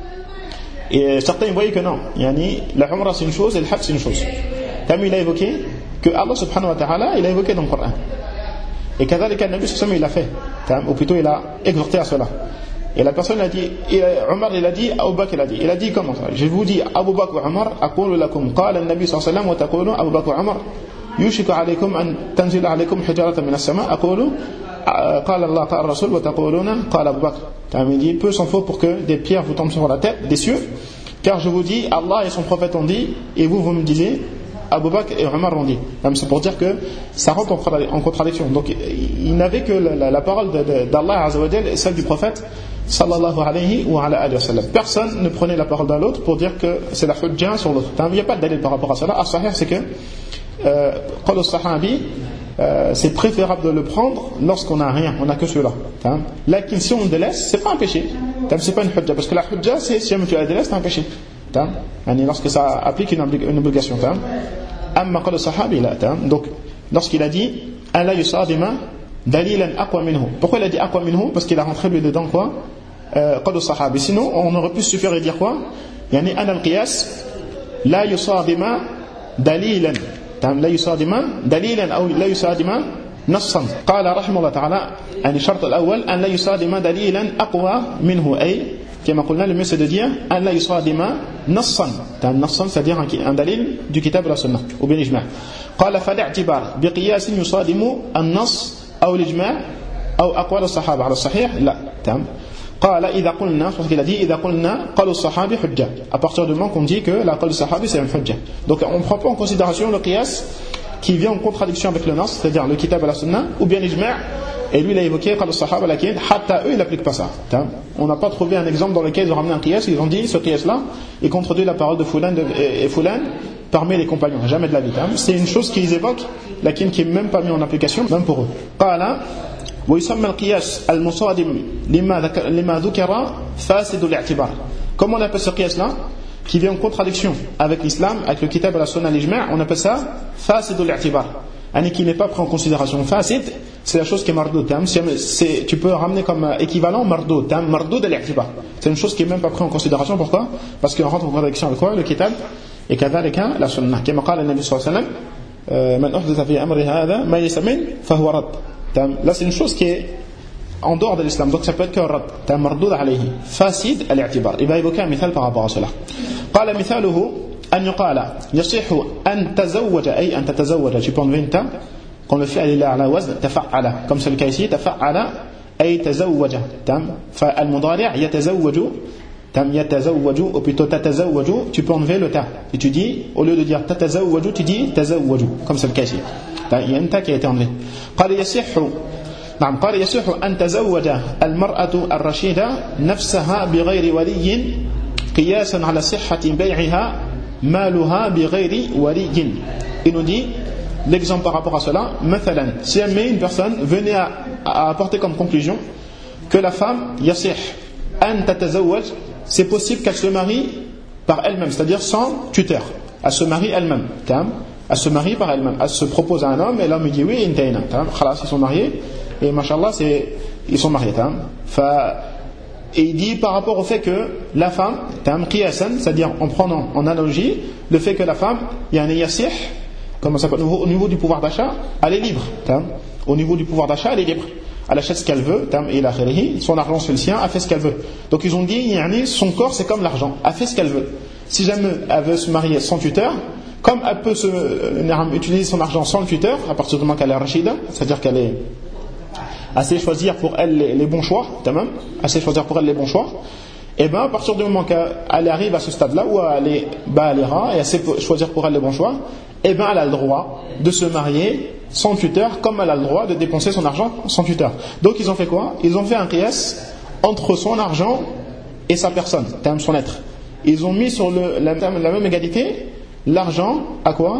Et certains voyaient que non, la umrah c'est une chose et le hajj c'est une chose. Comme il a évoqué que Allah subhanahu wa ta'ala il a évoqué dans le Coran. Et kadhalika le Nabi sallallahu alayhi wa sallam il a fait, ou plutôt il a exhorté à cela. Et la personne a dit, Omar il a dit, Abu Bakr il a dit comment ça? Je vous dis, Abu Bakr wa Omar, aqulu lakum, qala al-Nabi sallallahu alayhi wa sallam, wa taqulu Abu Bakr wa Omar, yushiku alaykum an tanzila alaykum hijaratan min as-sama, aqulu, qala Allah, qala Rasul, wa taquluna, qala Abu Bakr. Il dit, peu s'en faut pour que des pierres vous tombent sur la tête, des cieux, car je vous dis, Allah et son prophète ont dit, et vous me disiez, Abu Bakr et Omar ont dit. C'est pour dire que ça rentre en contradiction. Donc il n'avait que la parole d'Allah Azza wa Jal et celle du prophète sallallahu alayhi wa sallam. Personne ne prenait la parole d'un autre pour dire que c'est la hujja sur l'autre. Il n'y a pas de dalil par rapport à cela. As-sahih c'est que qawl as-sahabi c'est préférable de le prendre lorsqu'on n'a rien, on n'a que cela. Là si on délaisse, c'est pas un péché. C'est pas une hujja parce que la hujja c'est si tu la délaisses c'est un péché. Lorsque ça applique une obligation. Amma qawl as-sahabi la. Donc lorsqu'il a dit ala yusadima dalilan aqwa minhu. Pourquoi il a dit aqwa minhu? Parce qu'il a rentré dedans quoi? Qawl as-sahabi. Sinon on aurait pu suffire et dire quoi? Ana al-qiyas la yusadima dalilan. لا يصادم دليلا أو لا يصادم نصا. قال رحمه الله تعالى أن الشرط الأول أن لا يصادم دليلا أقوى منه أي كما قلنا le mieux c'est de dire أن لا يصادم نصا. نصا c'est-à-dire un dalil du kitab et la sunna ou bien l'ijma'. قال فلا اعتبار بقياس يصادم النص أو الإجماع أو أقوال الصحابة على الصحيح لا. قال إذا قلنا, parce qu'il a dit إذا قلنا قول الصحابي حجة. À partir du moment qu'on dit que la قول الصحابي c'est un hujja. Donc on ne prend pas en considération le qiyas qui vient en contradiction avec le nas, c'est-à-dire le kitab et la sunna, ou bien l'ijma'. Et lui il a évoqué قول الصحابة laquelle حتى eux ils n'appliquent pas ça. On n'a pas trouvé un exemple dans lequel ils ont ramené un qiyas, ils ont dit ce qiyas là il contredit la parole de Fulan et Fulan parmi les compagnons, jamais de la vie. C'est une chose qu'ils évoquent, laquelle qui n'est même pas mise en application, même pour eux. قال ويسمى القياس المصادم لما ذكر فاسد الاعتبار. Comment on appelle ce qiyas là qui vient en contradiction avec l'islam, avec le kitab et la sunna l'ijma', on appelle ça fasid al-i'tibar, qui n'est pas pris en considération. Fasid c'est la chose qui est mardoud, tu peux ramener comme équivalent mardoud al-i'tibar, c'est une chose qui n'est même pas prise en considération. Pourquoi? Parce qu'on rentre en contradiction avec quoi? Le kitab et kadhalika la sunna. كما قال النبي صلى الله عليه وسلم من أحدث في أمر هذا ما ليس منه فهو رد. Là c'est une chose qui est en dehors de l'islam, donc ça peut être que rad, mardoud alayhi, fasid al-i'tibar. Il va évoquer un mithal par rapport à cela. قال مثاله أن يقال يصح أن تزوج أي أن تتزوج tu peux enlever une ta quand le fi'l est على وزن تفعل comme c'est le cas ici تفعل أي تزوج تمام فالمضارع يتزوج تمام يتزوج ou plutôt تتزوج tu peux enlever le ta et tu dis au lieu de dire تتزوج tu dis تزوج comme c'est le cas ici il y a une ta qui a été enlevée قال يصح نعم قال يصح أن تزوج المرأة الرشيدة نفسها بغير ولي قياسا على صحة بيعها مالها بغير ولي. Il nous dit l'exemple par rapport à cela مثلا si une personne venait à apporter comme conclusion que la femme يصح أن تتزوج c'est possible qu'elle se marie par elle-même, c'est-à-dire sans tuteur, elle se marie elle-même, elle se marie par elle-même, elle se propose à un homme et l'homme lui dit oui intayna, khalas ils sont mariés et machallah ils sont mariés. Et il dit par rapport au fait que la femme, qiyasan, c'est-à-dire en prenant en analogie le fait que la femme, yasih, comment ça s'appelle, au niveau du pouvoir d'achat, elle est libre. Au niveau du pouvoir d'achat, elle est libre. Elle achète ce qu'elle veut, son argent c'est le sien, elle fait ce qu'elle veut. Donc ils ont dit, son corps c'est comme l'argent, elle fait ce qu'elle veut. Si jamais elle veut se marier sans tuteur, comme elle peut utiliser son argent sans le tuteur, à partir du moment qu'elle est rachida, c'est-à-dire qu'elle est assez choisir pour elle les bons choix, assez choisir pour elle les bons choix, et bien à partir du moment qu'elle arrive à ce stade-là où elle est balira et elle sait choisir pour elle les bons choix, et bien elle a le droit de se marier sans tuteur, comme elle a le droit de dépenser son argent sans tuteur. Donc ils ont fait quoi? Ils ont fait un qiyas entre son argent et sa personne, son être. Ils ont mis sur la même égalité l'argent à quoi?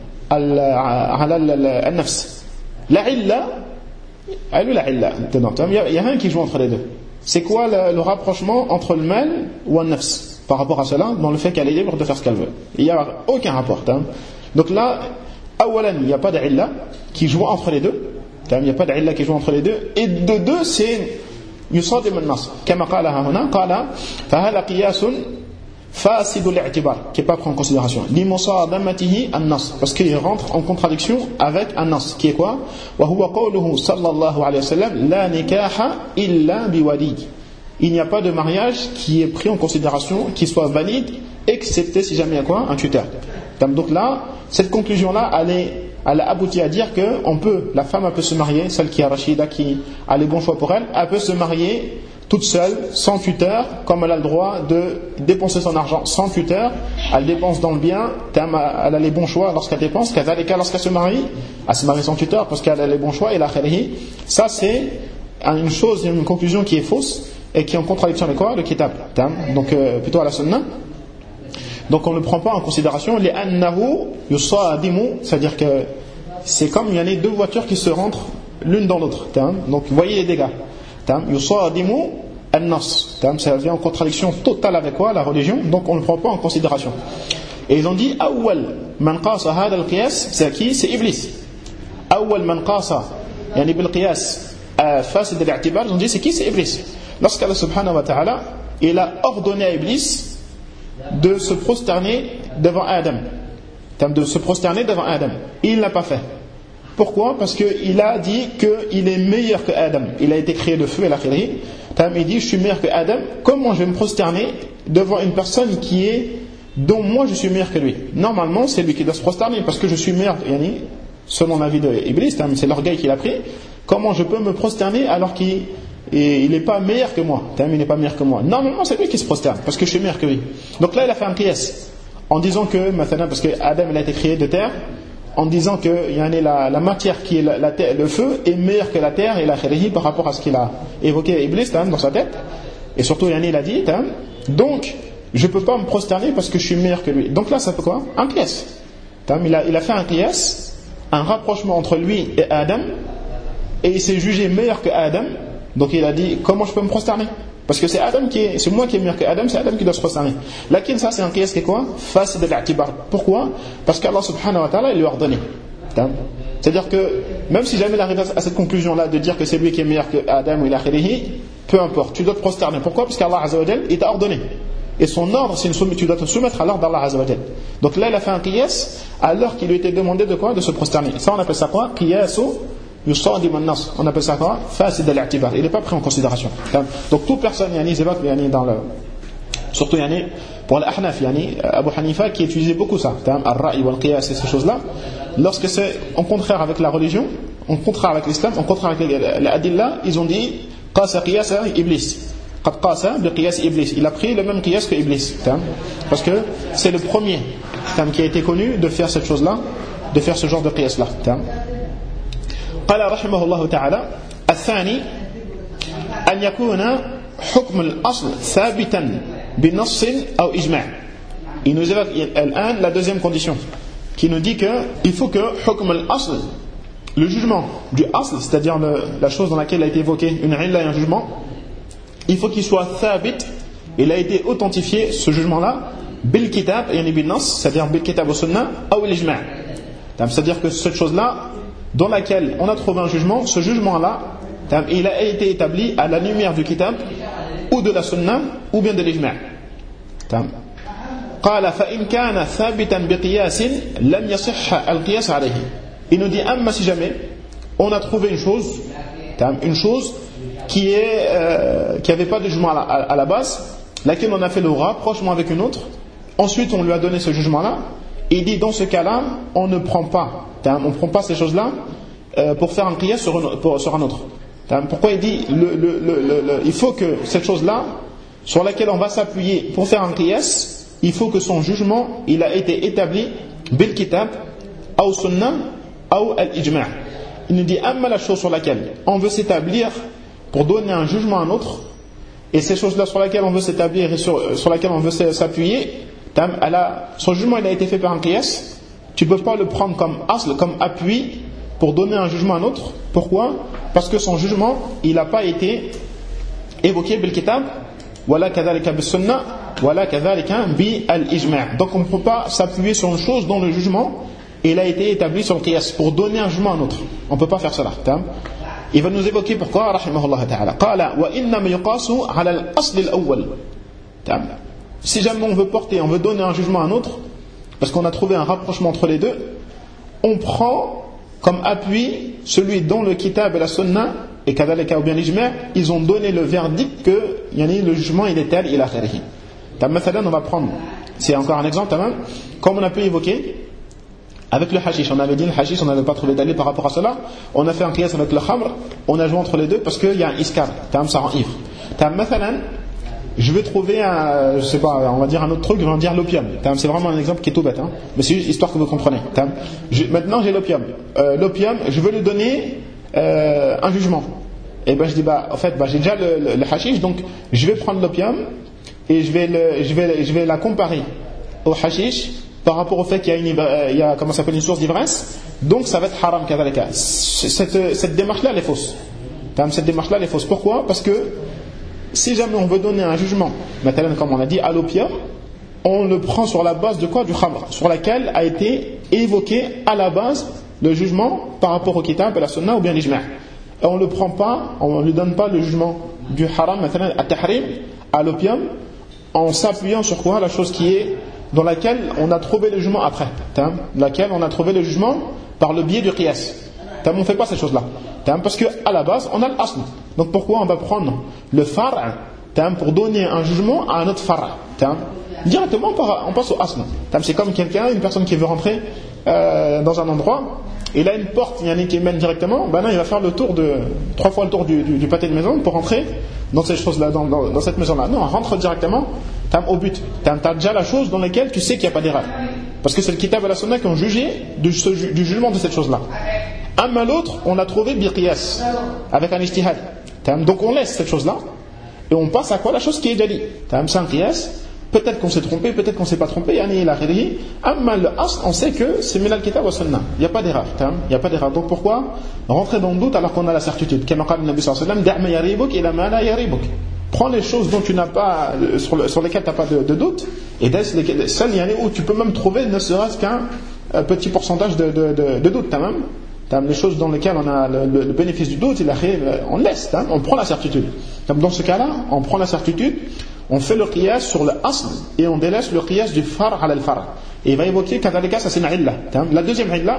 Al-nafs. La illa. Il y a rien qui joue entre les deux. C'est quoi le rapprochement entre le mal ou le nafs par rapport à cela, dans le fait qu'elle est libre de faire ce qu'elle veut? Il n'y a aucun rapport. Donc là, il n'y a pas d'illa qui joue entre les deux. Il n'y a pas d'illa qui joue entre les deux. Et de deux, c'est yusadim al-nas. Kama qala hahuna, qala fahala qiyasun fasid al-i'tibar, qui n'est pas pris en considération. Limusadamatihi an-nas, parce qu'il rentre en contradiction avec un nas, qui est quoi? Wa huwa qawluhu sallallahu alayhi wa sallam la nikaha illa biwali. Il n'y a pas de mariage qui est pris en considération, qui soit valide, excepté si jamais il y a quoi? Un tuteur. Donc là, cette conclusion-là, elle a abouti à dire que la femme peut se marier, celle qui est rachida, qui a les bons choix pour elle peut se marier toute seule, sans tuteur, comme elle a le droit de dépenser son argent sans tuteur, elle dépense dans le bien, elle a les bons choix lorsqu'elle dépense, lorsqu'elle se marie, elle se marie sans tuteur parce qu'elle a les bons choix, et la khalihi. Ça c'est une conclusion qui est fausse et qui est en contradiction avec quoi? Le kitab. Donc plutôt à la sunna. Donc on ne le prend pas en considération, li'annahu yusadimu, c'est-à-dire que c'est comme il y a les deux voitures qui se rentrent l'une dans l'autre. Donc vous voyez les dégâts. Yusadimu an-nas. Ça vient en contradiction totale avec quoi? La religion. Donc on ne le prend pas en considération. Et ils ont dit awwal man qasa hada al-qiyas, c'est qui? C'est Iblis. Awwal man qasa yani bil qiyas fasid al-i'tibar, ils ont dit c'est qui? C'est Iblis. Lorsqu'Allah subhanahu wa ta'ala il a ordonné à Iblis de se prosterner devant Adam. Il ne l'a pas fait. Pourquoi? Parce qu'il a dit qu'il est meilleur que Adam. Il a été créé de feu et la khiri. Il dit je suis meilleur que Adam. Comment je vais me prosterner devant une personne dont moi je suis meilleur que lui? Normalement c'est lui qui doit se prosterner parce que je suis meilleur. Selon l'avis d'Iblis, c'est l'orgueil qu'il a pris. Comment je peux me prosterner alors qu'il n'est pas meilleur que moi? Il n'est pas meilleur que moi. Normalement c'est lui qui se prosterne parce que je suis meilleur que lui. Donc là il a fait un qiyas en disant que maintenant, parce que Adam il a été créé de terre, en disant que la matière qui est le feu est meilleure que la terre et la khirihi par rapport à ce qu'il a évoqué Iblis dans sa tête. Et surtout il a dit donc je ne peux pas me prosterner parce que je suis meilleur que lui. Donc là ça fait quoi? Un qiyas. Il a fait un qiyas, un rapprochement entre lui et Adam, et il s'est jugé meilleur que Adam. Donc il a dit comment je peux me prosterner? Parce que c'est moi qui est meilleur que Adam, c'est Adam qui doit se prosterner. Lakin ça c'est un qiyas qui est quoi? Fasid al-i'tibar. Pourquoi? Parce qu'Allah subhanahu wa ta'ala il lui a ordonné. C'est-à-dire que même si jamais il arrive à cette conclusion-là de dire que c'est lui qui est meilleur que Adam ou il a khirihi, peu importe, tu dois te prosterner. Pourquoi? Parce qu'Allah azza wa jal il t'a ordonné. Et son ordre, tu dois te soumettre à l'ordre d'Allah azza wa jal. Donc là il a fait un qiyas alors qu'il lui était demandé de quoi? De se prosterner. Ça on appelle ça quoi? Qiyasu yusadim an-nas. On appelle ça quoi? Fasid al-i'tibar. Il n'est pas pris en considération. Donc toute personne surtout pour l'Ahnaf, Abu Hanifa qui utilisait beaucoup ça, al-ra'i wal-qiyas et ces choses-là, lorsque c'est en contraire avec la religion, en contraire avec l'islam, en contraire avec les adillah, ils ont dit qasa qiyasa iblis, qad qasa bi qiyas iblis, il a pris le même qiyas que iblis, parce que c'est le premier qui a été connu de faire cette chose-là, de faire ce genre de qiyas-là. قال رحمه الله تعالى الثاني أن يكون حكم الأصل ثابتا بنص أو إجماع. Il nous évoque la deuxième condition qui nous dit qu'il faut que حكم الأصل, le jugement du asl, c'est-à-dire la chose dans laquelle a été évoqué une illa et un jugement, il faut qu'il soit thabit, il a été authentifié ce jugement-là bil kitab yani bil nas, c'est-à-dire bil kitab wa sunnah ou l'ijma', c'est-à-dire que cette chose-là dans laquelle on a trouvé un jugement, ce jugement-là il a été établi à la lumière du kitab ou de la sunna ou bien de l'ijma'. قال فإن كان ثابتا بقياس لم يصح القياس عليه. Il nous dit amma si jamais on a trouvé une chose qui avait pas de jugement à la base, laquelle on a fait le rapprochement avec une autre, ensuite on lui a donné ce jugement-là, et il dit dans ce cas-là on ne prend pas ces choses-là pour faire un qiyas sur un autre. Pourquoi il dit il faut que cette chose-là sur laquelle on va s'appuyer pour faire un qiyas, il faut que son jugement il a été établi bil kitab ou sunnah ou al-ijma'. Il nous dit amma la chose sur laquelle on veut s'établir pour donner un jugement à un autre, et ces choses-là sur lesquelles on veut s'établir et sur laquelle on veut s'appuyer, son jugement il a été fait par un qiyas, tu ne peux pas le prendre comme asl, comme appui pour donner un jugement à un autre. Pourquoi? Parce que son jugement il n'a pas été évoqué bil kitab wala kadhalika bis sunnah wala kadhalika bi al-ijma'. Donc on ne peut pas s'appuyer sur une chose dont le jugement il a été établi sur le qiyas pour donner un jugement à un autre. On ne peut pas faire cela. Il va nous évoquer pourquoi rahimahullah ta'ala. Qala wa innama yuqasu ala al-asl al-awwal. Si jamais on veut donner un jugement à un autre, parce qu'on a trouvé un rapprochement entre les deux, on prend comme appui celui dont le kitab et la sunna et kadhalika ou bien l'ijma' ils ont donné le verdict que le jugement il est tel ila kharihi. On va prendre, c'est encore un exemple comme on a pu évoquer avec le hashish. On avait dit le hashish, on n'avait pas trouvé d'aller par rapport à cela, on a fait un qiyas avec le khamr, on a joué entre les deux parce qu'il y a un iskar, ça rend ivre. Je vais trouver on va dire un autre truc, on va dire l'opium. C'est vraiment un exemple qui est tout bête, mais c'est juste histoire que vous compreniez. Maintenant j'ai l'opium. L'opium, je veux lui donner un jugement. Et je dis j'ai déjà le hashish, donc je vais prendre l'opium et je vais la comparer au hashish par rapport au fait qu'il y a comment ça s'appelle, une source d'ivresse. Donc ça va être haram kadhalika. Cette démarche-là elle est fausse. Cette démarche-là elle est fausse. Pourquoi? Parce que si jamais on veut donner un jugement, comme on a dit, à l'opium, on le prend sur la base de quoi? Du khamr, sur laquelle a été évoqué à la base le jugement par rapport au kitab, à la sunna ou bien l'ijma'. Et on ne lui donne pas le jugement du haram, at-tahrim, à l'opium, en s'appuyant sur quoi? La chose qui est dans laquelle on a trouvé le jugement après, laquelle on a trouvé le jugement par le biais du qiyas. On ne fait pas ces choses-là. Parce qu'à la base, on a l'asl. Donc pourquoi on va prendre le far' pour donner un jugement à un autre far'? Directement, on passe au asl. C'est comme une personne qui veut rentrer dans un endroit, il a une porte qui mène directement, là, il va faire 3 fois le tour du pâté de maison pour rentrer dans cette chose-là, dans cette maison-là. Non, on rentre directement au but. Tu as déjà la chose dans laquelle tu sais qu'il n'y a pas d'erreur. Parce que c'est le kitab et la sunna qui ont jugé du jugement de cette chose-là. Un à l'autre, on l'a trouvé biqiyas, avec un ijtihad. Donc on laisse cette chose-là, et on passe à quoi? La chose qui est déjà dit. C'est un qiyas, peut-être qu'on s'est trompé, peut-être qu'on ne s'est pas trompé, amma le asl, on sait que c'est minal kitab wa sunnah. Il n'y a pas d'erreur. Il n'y a pas d'erreur. Donc pourquoi rentrer dans le doute alors qu'on a la certitude? Kama qala Nabi sallallahu alayhi wa sallam, da'ma yaribuk ila ma la yaribuk. Prends les choses dont tu n'as pas, sur lesquelles tu n'as pas de doute, et laisse celles où tu peux même trouver ne serait-ce qu'un petit pourcentage de doute. Les choses dans lesquelles on a le bénéfice du doute, on laisse, on prend la certitude. Dans ce cas-là, on prend la certitude, on fait le qiyas sur le asl et on délaisse le qiyas du far' ala al-far'. Et il va évoquer kadhalika, ça c'est une illa. La deuxième illa,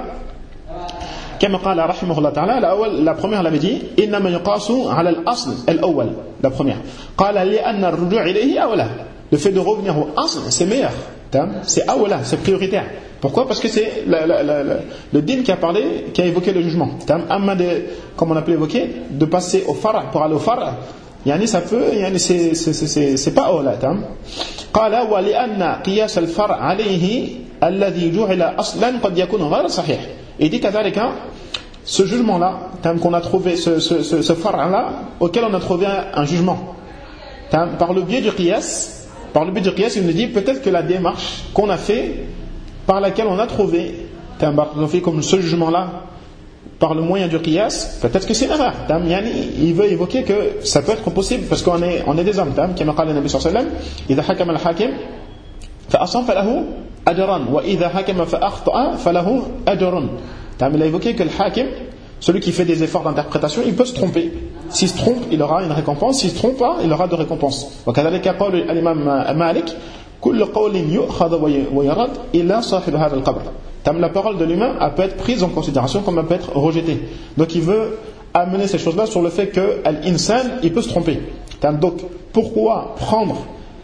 كما قال رحمه الله تعالى, la première l'avait dit, إنما يقاس على الأصل الأول, la première. قال لأن الرجوع إليه أولى. le fait de revenir au asl, c'est meilleur. C'est awala, c'est prioritaire. Pourquoi? Parce que c'est le din qui a parlé, qui a évoqué le jugement. Comme on a pu évoquer, de passer au fara pour aller au fara, ça peut, c'est pas awala. قال ولأن قياس الفرع عليه الذي جعل أصلا قد يكون غير صحيح. Et dit كذلك ce jugement-là, qu'on a trouvé, ce fara-là, auquel on a trouvé un jugement, par le biais du qiyas, il nous dit peut-être que la démarche qu'on a fait, par laquelle on a trouvé, comme ce jugement-là, par le moyen du qiyas, peut-être que c'est une erreur. Il veut évoquer que ça peut être possible, parce qu'on est des hommes, comme قال النبي صلى الله عليه وسلم إذا حكم الحاكم فأصاب فله أجران وإذا حكم فأخطأ فله أجر. Il a évoqué que le hakim, celui qui fait des efforts d'interprétation, il peut se tromper. S'il se trompe, il aura une récompense. S'il ne se trompe pas, il aura de récompense. وكذلك قول الإمام مالك كل قول يؤخذ ويرد إلا صاحب هذا القبر. La parole de l'humain elle peut être prise en considération comme elle peut être rejetée. Donc il veut amener ces choses-là sur le fait que l'insan il peut se tromper. Donc pourquoi prendre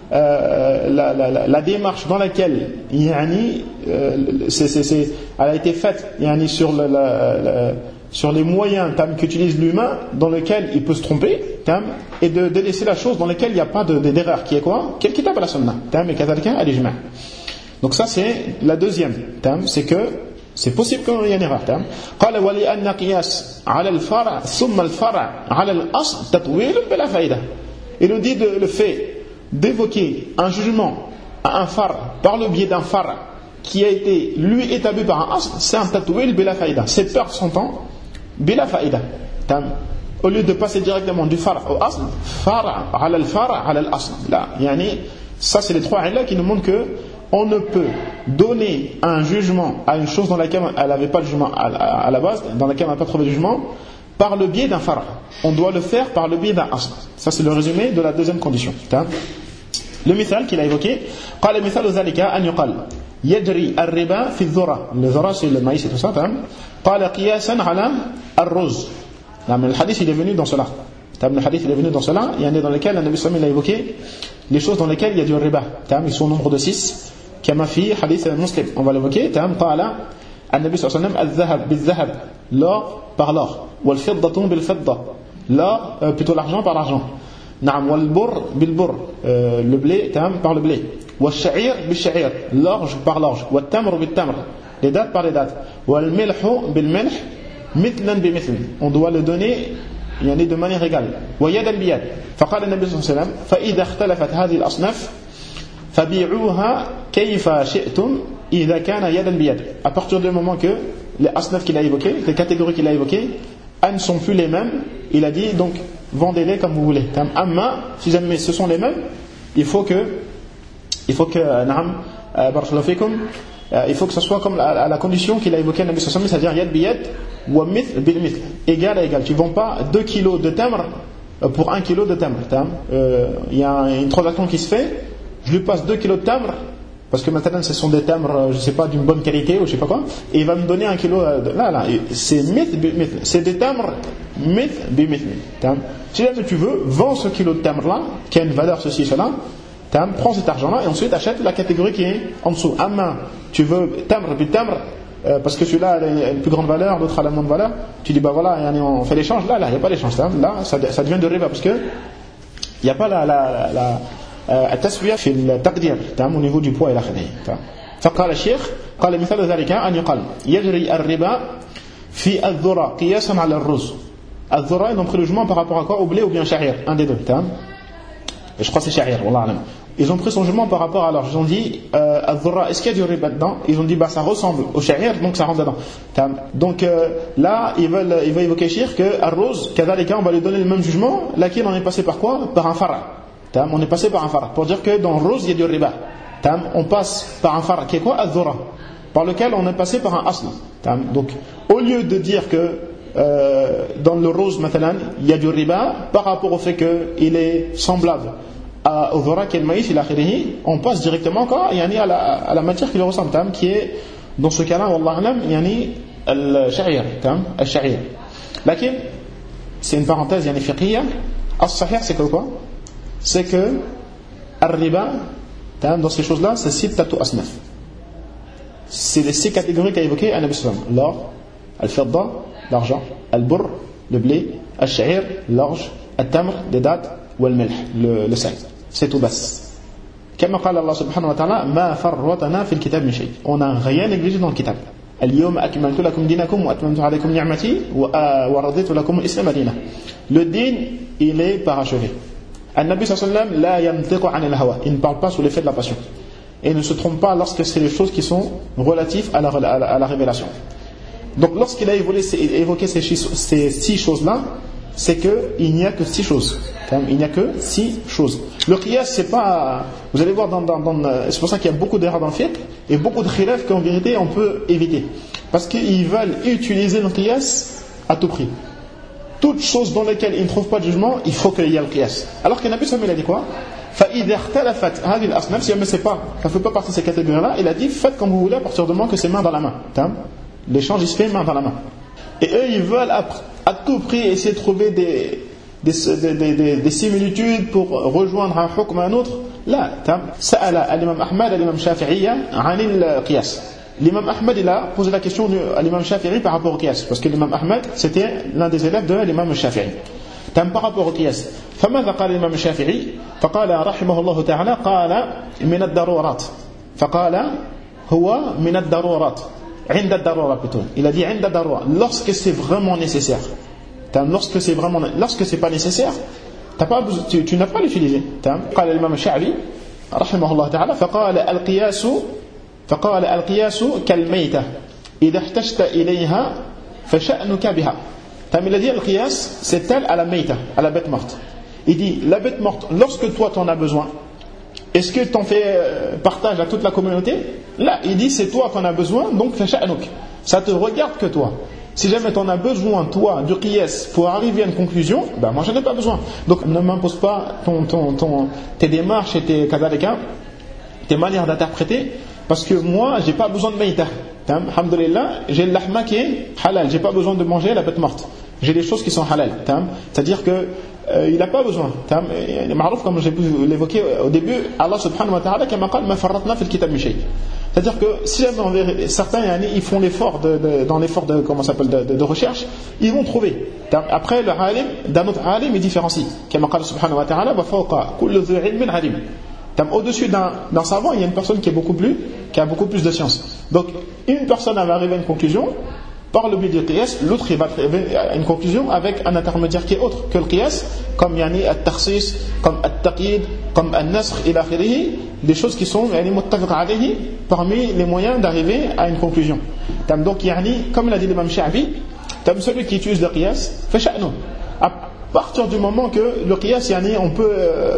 la démarche dans laquelle elle a été faite sur les moyens qu'utilise l'humain dans lesquels il peut se tromper, et de délaisser la chose dans laquelle il n'y a pas d'erreur, qui est quoi? Quel kitab à la sunna, et quelqu'un à l'ijma'. Donc ça c'est la deuxième, c'est que c'est possible qu'il y ait une erreur. قال ولأن قياس على الفرع ثم الفرع على الأصل تطويل بلا فائدة. Il nous dit le fait d'évoquer un jugement à un far par le biais d'un far qui a été lui établi par un asl, c'est un tatouil bila faïda, c'est perdre son temps bila faïda. Au lieu de passer directement du far au asl, far ala al-far ala al-asl. Là, ça c'est les trois illas qui nous montrent que on ne peut donner un jugement à une chose dans laquelle elle n'avait pas de jugement à la base, dans laquelle on n'a pas trouvé de jugement, par le biais d'un far. On doit le faire par le biais d'un asl. Ça c'est le résumé de la deuxième condition. Le mithal qu'il a évoqué, قال مثال ذلك أن يقال يجري الربا في الذرة. Le dhura c'est le maïs et tout ça. قال قياسا على الرز. Le hadith il est venu dans cela. Le hadith il est venu dans cela. Il y en a dans lequel le Nabi sallallahu alayhi wa sallam a évoqué les choses dans lesquelles il y a du riba. Ils sont au nombre de 6. كما في حديث مسلم. On va l'évoquer. قال النبي صلى الله عليه وسلم الذهب بالذهب. L'or par l'or. والفضة بالفضة. L'or plutôt l'argent par l'argent. نعم والبر بالبر. Le blé par le blé. والشعير بالشعير. L'orge par l'orge. والتمر بالتمر. Les dates par les dates. والملح بالملح مثلا بمثل. On doit le donner de manière égale. ويدا بيد. فقال النبي صلى الله عليه وسلم فإذا اختلفت هذه الأصناف فبيعوها كيف شئتم إذا كان يدا بيد. À partir du moment que les asnaf qu'il a évoqués, les catégories qu'il a évoquées, elles ne sont plus les mêmes, il a dit donc vendez-les comme vous voulez. Amma, si jamais ce sont les mêmes, il faut que il faut que ce soit comme à la condition qu'il a évoquée Nabi sallallahu alayhi wa sallam, c'est-à-dire yad biyad wa mithl bil mithl, égal à égal. Tu ne vends pas 2 kilos de tamr pour 1 kilo de tamr. Il y a une transaction qui se fait, je lui passe 2 kilos de tamr parce que maintenant ce sont des tamrs, je sais pas, d'une bonne qualité ou je sais pas quoi, et il va me donner 1 kilo là, c'est mithl bil mithl, c'est des tamrs mithl bil mithl. Si jamais tu veux, vends ce kilo de tamr là qui a une valeur ceci cela, prends cet argent là et ensuite achète la catégorie qui est en dessous. Amma, tu veux tamr bil tamr parce que celui-là a une plus grande valeur, l'autre a la moins de valeur, tu dis bah voilà, on fait l'échange, là il n'y a pas d'échange, là ça devient de riba parce que il n'y a pas la التسوية في التقدير au niveau du poids et la khadiyya. فقال الشيخ قال مثال ذلك أن يقال يجري الربا في الذرة قياسا على الرز. الذرة ils ont pris le jugement par rapport à quoi? Au blé ou bien sha'ir, un des deux. Et je crois que c'est sha'ir, wallah alam. Ils ont pris son jugement par rapport à leur, ils ont dit al-dhurra, est-ce qu'il y a du riba dedans? Ils ont dit bah ça ressemble au sha'ir, donc ça rentre dedans. Donc là il veut évoquer shir que al-ruz kadhalika on va lui donner le même jugement, laquelle on est passé par quoi? Par un fara. On est passé par un far pour dire que dans le rose il y a du riba. On passe par un far qui est quoi? Al-dhura, par lequel on est passé par un asl. Donc au lieu de dire que dans le rose maintenant il y a du riba par rapport au fait qu'il est semblable au dhura qui est le maïs il akhirihi, on passe directement quoi, à la matière qui lui ressemble, qui est dans ce cas-là wallah alam al-sha'ir. Al-sha'ir. Lakin c'est une parenthèse fiqhiyya. As-sahih c'est quoi? C'est que Al-riba, dans ces choses-là, c'est sittatu asnaf. C'est les 6 catégories qu'a évoqué Nabi sallallahu alayhi wa sallam. L'or, al-fidda, l'argent, al-burr, le blé, al-sha'ir, l'orge, al-tamr, les dattes, ou al-milh, le sel. C'est tout basse. Comme قال الله سبحانه وتعالى ما فرطنا في الكتاب من شيء. On n'a rien négligé dans le kitab. اليوم أكملت لكم دينكم وأتممت عليكم نعمتي ورضيت لكم الإسلام دينا. Le din, il est parachevé. An-Nabi sallallahu alayhi wa sallam la yantiqu anil hawa. Il ne parle pas sous l'effet de la passion. Et il ne se trompe pas lorsque c'est les choses qui sont relatives à la révélation. Donc lorsqu'il a évoqué ces 6 choses-là, c'est qu'il n'y a que 6 choses. Il n'y a que 6 choses. Le qiyas, c'est pas... Vous allez voir, c'est pour ça qu'il y a beaucoup d'erreurs dans le fiqh et beaucoup de khilaf qu'en vérité on peut éviter. Parce qu'ils veulent utiliser le qiyas à tout prix. Toutes choses dans lesquelles ils ne trouvent pas de jugement, il faut qu'il y ait le qiyas. Alors que Nabi sallallahu alayhi wa sallam, il a dit quoi? فَإِذَا اخْتَلَفَتْ هَذِهِ الْأَصْنَافِ. Si jamais c'est pas, ça ne fait pas partie de ces catégories-là, il a dit faites comme vous voulez à partir du moment que c'est main dans la main. L'échange il se fait main dans la main. Et eux ils veulent à tout prix essayer de trouver des similitudes pour rejoindre un hukm à un autre. Là, سأل الإمام أحمد الإمام الشافعي عن القياس. L'imam Ahmed il a posé la question à l'imam Shafi'i par rapport au qiyas, parce que l'imam Ahmed c'était l'un des élèves de l'imam Shafi'i. Par rapport au qiyas, فماذا قال الإمام الشافعي؟ فقال رحمه الله تعالى قال من الضرورات. فقال هو من الضرورات. عند الضرورة plutôt. Il a dit عند الضرورة. Lorsque c'est vraiment nécessaire. Lorsque c'est pas nécessaire, tu n'as pas à l'utiliser. قال الإمام الشافعي رحمه الله تعالى فقال القياس كالميتة إذا احتجت إليها فشأنك بها. Il a dit القياس c'est tel à la meita, à la bête morte. Il dit la bête morte, lorsque toi t'en as besoin, est-ce que t'en fais partage à toute la communauté? Là, il dit c'est toi qu'on a besoin, donc فشأنك. Ça te regarde que toi. Si jamais t'en as besoin, toi, du qiyas pour arriver à une conclusion, moi j'en ai pas besoin. Donc ne m'impose pas tes démarches et tes manières d'interpréter, parce que moi j'ai pas besoin de maïta. Alhamdulillah, j'ai le lahma qui est halal, j'ai pas besoin de manger la bête morte. J'ai des choses qui sont halal. C'est-à-dire que il n'a pas besoin. Comme j'ai pu l'évoquer au début, Allah subhanahu wa ta'ala kama qala ma farratna fil kitab min shay. C'est-à-dire que si jamais certains ils font l'effort dans l'effort de recherche, ils vont trouver. Après le alim d'un autre alim il différencie. Kama qala subhanahu wa ta'ala wa fawqa kulli dhi ilmin alim. Au-dessus d'un savant, il y a une personne qui a beaucoup plus de science. Donc, une personne va arriver à une conclusion par le biais du qiyas, l'autre il va arriver à une conclusion avec un intermédiaire qui est autre que le qiyas, comme al-takhsis, comme al-taqyid, comme al-nasr, ila akhirih, des choses qui sont muttafiq alayhi parmi les moyens d'arriver à une conclusion. Donc, comme l'a dit l'imam Sha'bi, celui qui utilise le qiyas, fait sha'nu. À partir du moment que le qiyas, on peut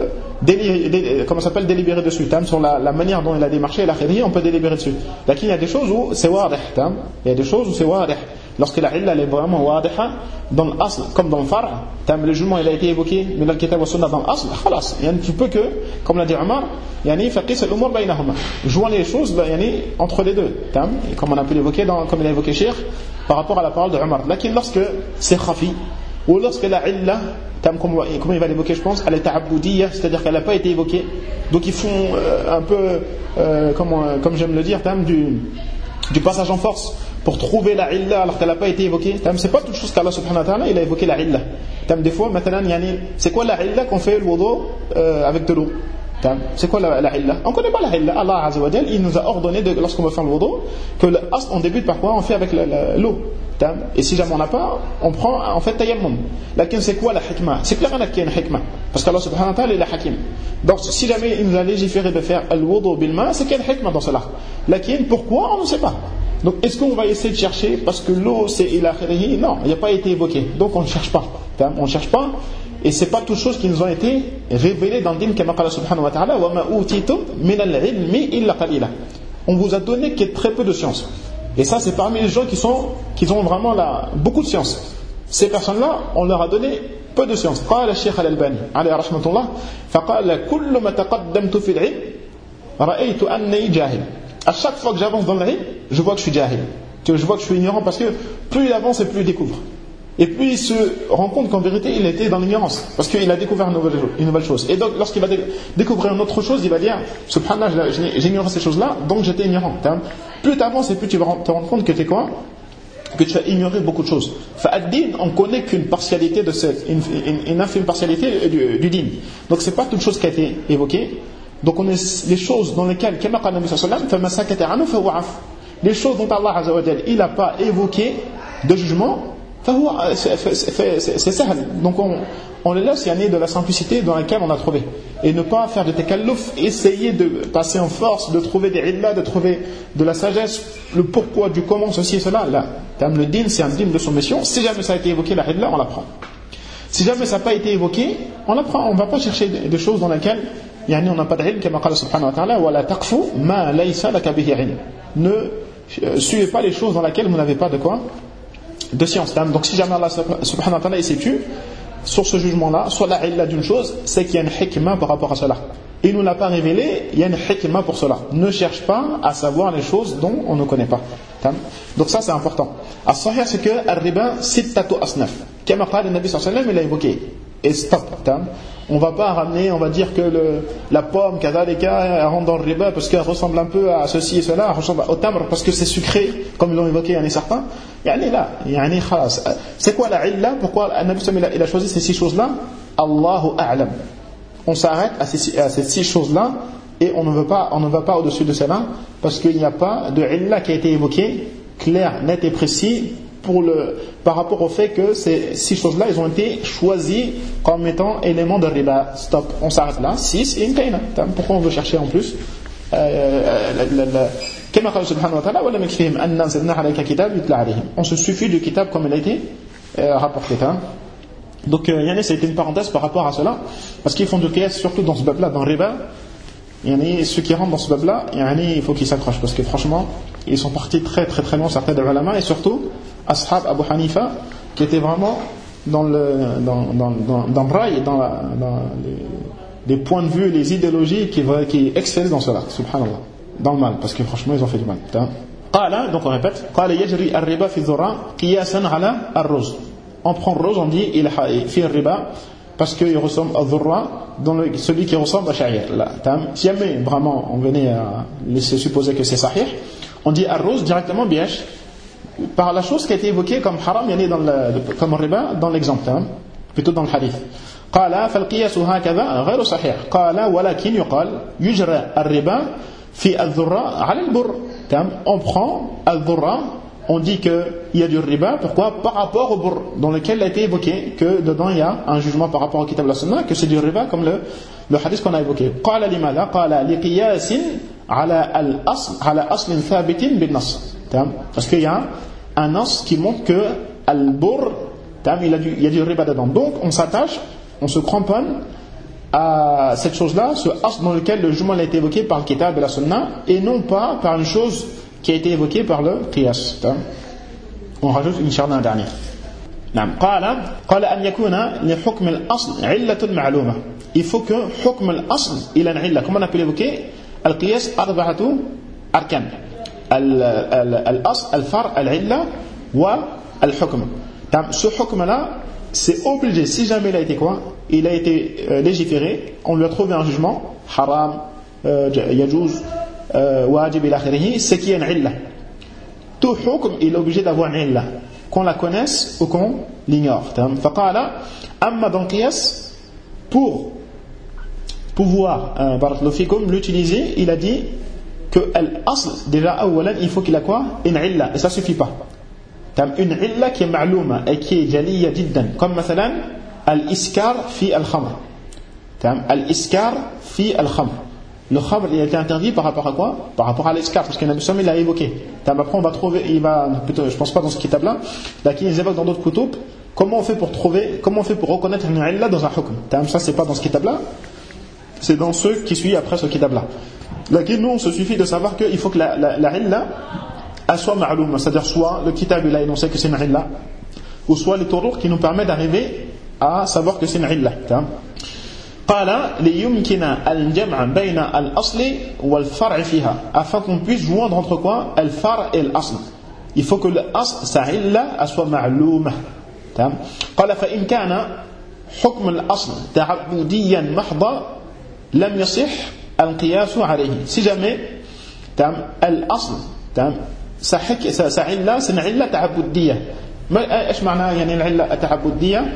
délibérer dessus, sur la manière dont il a démarché, on peut délibérer dessus. Là, il y a des choses où c'est wadih, il y a des choses où c'est wadih. Lorsque la illa est vraiment wadiha, dans l'asl, comme dans le far', le jugement il a été évoqué, mais dans le kitab wa sunnah dans l'asl, khalas, tu peux que, comme l'a dit Omar, faqis al-umur baynahuma, joindre les choses entre les deux, et comme on a pu l'évoquer, comme il a évoqué Cheikh, par rapport à la parole de Omar. Là, lorsque c'est khafi, ou lorsque la illa, comme il va l'évoquer je pense, elle est ta'aboudiyya, c'est-à-dire qu'elle n'a pas été évoquée, donc ils font un peu comme j'aime le dire, du passage en force pour trouver la illa alors qu'elle n'a pas été évoquée. C'est pas toute chose qu'Allah subhanahu wa ta'ala il a évoqué la illa. Des fois c'est quoi la illa qu'on fait le wudu avec de l'eau? C'est quoi la illa? On ne connaît pas la illa. Allah Azza wa Jal, il nous a ordonné lorsqu'on va faire le wudu que on débute par quoi? On fait avec l'eau. Et si jamais on n'a pas, on prend en fait tayammum. Lakin c'est quoi la hikmah? C'est clair qu'il y a une hikmah, parce qu'Allah subhanahu wa ta'ala il est hakim. Donc si jamais il nous a légiféré de faire al-wudu bil ma, c'est qu'il y a une hikmah dans cela. Lakin pourquoi? On ne sait pas. Donc est-ce qu'on va essayer de chercher parce que l'eau c'est ila akhirih? Non, il n'y a pas été évoqué. Donc on ne cherche pas. On ne cherche pas. Et c'est pas toutes choses qui nous ont été révélées dans le din, comme Allah subhanahu wa ta'ala, wa ma utitum min al-ilmi illa qalila. On vous a donné qu'il y ait très peu de science. Et ça, c'est parmi les gens qui ont vraiment beaucoup de science. Ces personnes-là, on leur a donné peu de science. قال الشيخ الألباني عليه رحمة الله فقال كل ما تقدمت في العلم رأيت أني جاهل. À chaque fois que j'avance dans le ilm, je vois que je suis jahil. Je vois que je suis ignorant parce que plus il avance et plus il découvre. Et puis il se rend compte qu'en vérité il était dans l'ignorance, parce qu'il a découvert une nouvelle chose. Et donc lorsqu'il va découvrir une autre chose, il va dire subhanallah, j'ignorais ces choses-là, donc j'étais ignorant. Plus tu avances et plus tu vas te rendre compte que tu es quoi? Que tu as ignoré beaucoup de choses. Fa'ad-din, on connaît qu'une partialité de une infime partialité du din. Donc c'est pas toute chose qui a été évoquée. Donc on est les choses dans lesquelles kama qala Nabi sallallahu alayhi wa sallam fa anhu fa huwa af. Les choses dont Allah azza wa jalla il a pas évoqué de jugement, c'est sahl. Donc on les laisse, il y a de la simplicité dans laquelle on a trouvé. Et ne pas faire de takalluf, essayer de passer en force, de trouver des illas, de trouver de la sagesse, le pourquoi du comment, ceci et cela. Là, le din, c'est un din de soumission. Si jamais ça a été évoqué, la illa, on l'apprend. Si jamais ça n'a pas été évoqué, on l'apprend. On ne va pas chercher des choses dans lesquelles on n'a pas d'ilm, comme Allah subhanahu wa ta'ala, wa la taqfu ma laysa laka bihi ilm. Ne suivez pas les choses dans lesquelles vous n'avez pas de quoi? De science. Donc si jamais Allah subhanahu wa ta'ala s'est tué sur ce jugement-là, soit la illa d'une chose, c'est qu'il y a une hikmah par rapport à cela. Il ne nous l'a pas révélé, il y a une hikmah pour cela. Ne cherche pas à savoir les choses dont on ne connaît pas. Donc ça c'est important. As-sahih, c'est que al-riba sittatu asnaf. Kama qala Nabi sallallahu alayhi wa sallam, il a évoqué. Et stop. On ne va pas ramener, on va dire que la pomme, kadhalika, rentre dans le riba parce qu'elle ressemble un peu à ceci et cela, elle ressemble au tamr parce que c'est sucré, comme ils l'ont évoqué, il y en a certains. C'est quoi la illa? Pourquoi Nabi sallallahu alayhi wa sallam il a choisi ces 6 choses-là? Allahu a'lam. On s'arrête à ces 6 choses-là et on ne va pas au-dessus de cela parce qu'il n'y a pas de illa qui a été évoqué, clair, net et précis par rapport au fait que ces 6 choses-là, ils ont été choisies comme étant éléments de riba. Stop, on s'arrête là. 6 et une kaina. Pourquoi on veut chercher en plus? On se suffit du kitab comme il a été rapporté. Donc c'était une parenthèse par rapport à cela, parce qu'ils font du qiyas surtout dans ce bab-là, dans riba. Ceux qui rentrent dans ce bab-là, il faut qu'ils s'accrochent, parce que franchement ils sont partis très très très loin, certains des ulama, et surtout Ashab Abu Hanifa, qui étaient vraiment dans le rail, dans les points de vue, les idéologies qui excellent dans cela, subhanallah, dans le mal, parce que franchement ils ont fait du mal. Donc on répète, yajri ar-riba fi dhurra qiyasan ala ar-ruz. On prend rose, on dit il fi ar-riba parce qu'il ressemble à dhurra, celui qui ressemble à sha'ir. Si jamais vraiment on venait à laisser supposer que c'est sahih, on dit ar-ruz directement biash par la chose qui a été évoquée comme haram, comme riba dans l'exemple, plutôt dans le hadith. قال فالقياس هكذا غير صحيح. قال ولكن يقال يجرى الربا في الذرة على البر. On prend al-dhurra, on dit qu'il y a du riba, pourquoi? Par rapport au bur, dans lequel il a été évoqué que dedans il y a un jugement par rapport au kitab la sunna, que c'est du riba comme le hadith qu'on a évoqué. قال لماذا؟ قال لقياس على أصل ثابت بالنص. Parce qu'il y a un nas qui montre que al-bur, il y a du riba dedans. Donc on s'attache, on se cramponne à cette chose-là, ce as dans lequel le jugement a été évoqué par le kitab et la sunna, et non pas par une chose qui a été évoquée par le qiyas. On rajoute inshallah un dernier. قال أن يكون لحكم الأصل علة معلومة. Il faut que حكم الأصل إلى العلة, comme on a pu l'évoquer, القياس أربعة أركان. الأصل الفرع العلة والحكم. Ce hukm-là, c'est obligé, si jamais il a été quoi? Il a été légiféré, on lui a trouvé un jugement, haram, yajouz, wajib, ila akhirih, c'est qu'il y a une illa. Tout hukm, il est obligé d'avoir une illa, qu'on la connaisse ou qu'on l'ignore. Faqala, amma dans le qiyas, pour pouvoir l'utiliser, il a dit que l'asl, déjà, awalan, il faut qu'il a quoi? Une illa, et ça suffit pas. Une illa qui est ma'louma et qui est jaliya jiddan, comme مثلا al-iskar fi al-khamr. Al-iskar fi al-khamr. Le khamr il a été interdit par rapport à quoi? Par rapport à l'iskar, parce que Nabi sallallahu alayhi wa sallam l'a évoqué. Après on va trouver, je pense pas dans ce kitab là, là qui les évoque dans d'autres kutub, comment on fait pour reconnaître une illa dans un hukm. Ça c'est pas dans ce kitab là, c'est dans ceux qui suivent après ce kitab là. Là nous on se suffit de savoir qu'il faut que la illa soit ma'loum, c'est-à-dire soit le kitab il a énoncé que c'est une illa, ou soit les turuq qui nous permettent d'arriver à savoir que c'est une illa. قال ليمكن الجمع بين الأصل والفرع فيها, afin qu'on puisse joindre entre quoi? Al-far' et l'asl. Il faut que l'asl, sa illa, soit ma'louma. تمام قال فإن كان حكم الأصل تعبديا محضا لم يصح القياس عليه. Si jamais الأصل سعلة سنعلة تعبدية. إيش معنى يعني العلة التعبدية؟